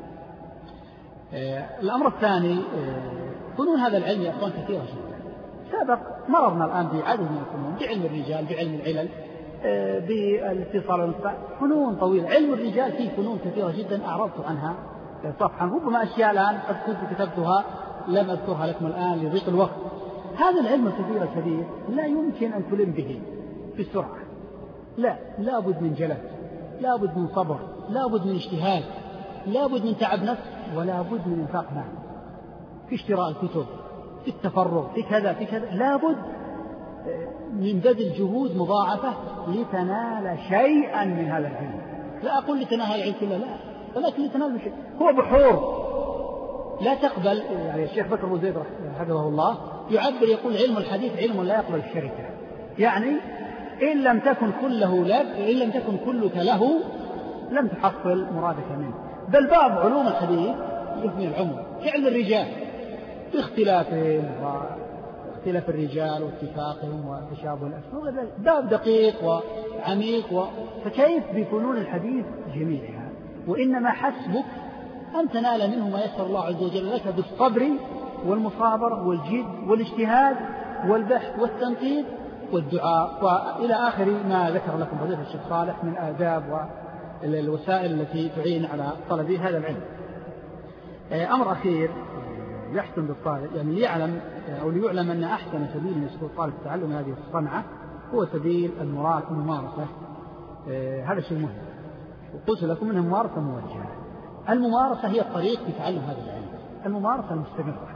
الأمر الثاني فنون هذا العلم يا أخوان كثيرة جدا. سبق مررنا الآن بعدد من الفنون، بعلم الرجال، بعلم العلل، بالاتصال والانقطاع، فنون طويلة. علم الرجال فيه فنون كثيرة جدا أعرضت عنها صفحا، ربما أشياء الآن قد كنت كتبتها لم أذكرها لكم الآن لضيق الوقت. هذا العلم الكثير الكبير لا يمكن أن تلم به بسرعة، لا، لا بد من جلد، لا بد من صبر، لا بد من اجتهاد، لا بد من تعب نفس، ولا بد من انفاق مال في اشتراء الكتب، في التفرغ، في كذا في كذا، لا بد من بذل جهود مضاعفة لتنال شيئا من هذا العلم. لا أقول لتنال العلم كله، لا، ولكن لتنال شيء. هو بحور لا تقبل، يعني الشيخ بكر أبو زيد حفظه الله يعبر يقول علم الحديث علم لا يقبل الشركة، يعني إن لم تكن كله لك، إن لم تكن كلك له لم تحصل مرادك منه. بل بعض علوم الحديث يفني العمر كعلم الرجال باختلافهم واختلاف الرجال واتفاقهم وتشابه الأسماء، باب دقيق وعميق و... فكيف بفنون الحديث جميعها؟ وإنما حسبك أن تنال منه ما يسر الله عز وجل لك بالصبر والمصابرة والجد والاجتهاد والبحث والتنقيب والدعاء، وإلى آخر ما ذكر لكم فضيلة الشيخ صالح من آداب والوسائل التي تعين على طلب هذا العلم. أمر أخير يحسن بالطالب، يعني يعلم أو ليعلم أن أحسن سبيل يسر الطالب تعلم هذه الصنعة هو سبيل الممارسة. هذا شيء مهم، وقلت لكم أنها ممارسة موجهة. الممارسة هي الطريق في تعلم هذا العلم، الممارسة المستمرة.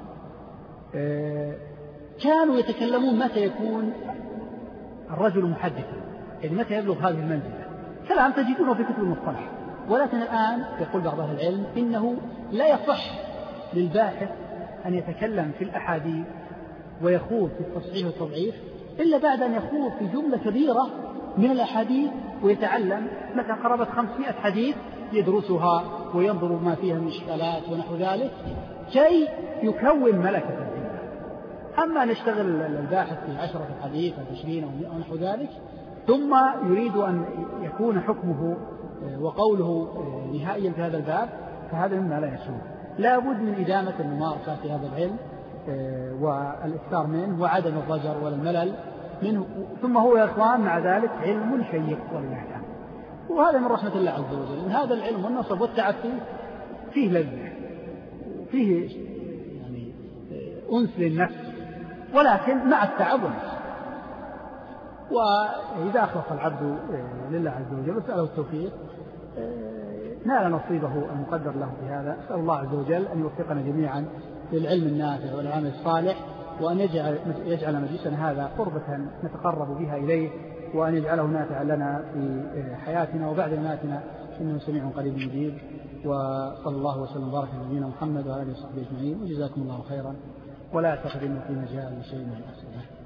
كانوا يتكلمون متى يكون الرجل محدثا، يعني متى يبلغ هذه المنزلة، كلام تجدونه في كتب المصطلح. ولكن الآن يقول بعض أهل العلم إنه لا يصح للباحث أن يتكلم في الأحاديث ويخوض في التصحيح والتضعيف إلا بعد أن يخوض في جملة كبيرة من الأحاديث ويتعلم مثلا قرابة خمسمائة حديث يدرسها وينظر ما فيها من إشكالات ونحو ذلك كي يكون ملكة العلم. أما نشتغل الباحث في عشرة حديث أو عشرين أو نحو ذلك ثم يريد أن يكون حكمه وقوله نهائيا في هذا الباب، فهذا مما لا يسوء. لا بد من إدامة الممارسة في هذا العلم والإكثار منه وعدم الضجر ولا الملل منه. ثم هو يا إخوان مع ذلك علم شيق ولله الحمد، وهذا من رحمة الله عز وجل. إن هذا العلم والنصب والتعب فيه فيه لذة، فيه يعني أنس للنفس، ولكن مع التعب والنصب. وإذا أخلص العبد لله عز وجل وسأله التوفيق نال نصيبه المقدر له في هذا. أسأل الله عز وجل أن يوفقنا جميعا للعلم النافع والعمل الصالح، وأن يجعل, يجعل مجلسنا هذا قربة نتقرب بها إليه، وأن يجعله نافعا لنا في حياتنا وبعد مماتنا، إنه سميع قريب مجيب. وصلى الله وسلم وبارك على نبينا محمد وعلى آله وصحبه أجمعين، وجزاكم الله خيرا، ولا تقدموا في مجال شيء من الأسئلة.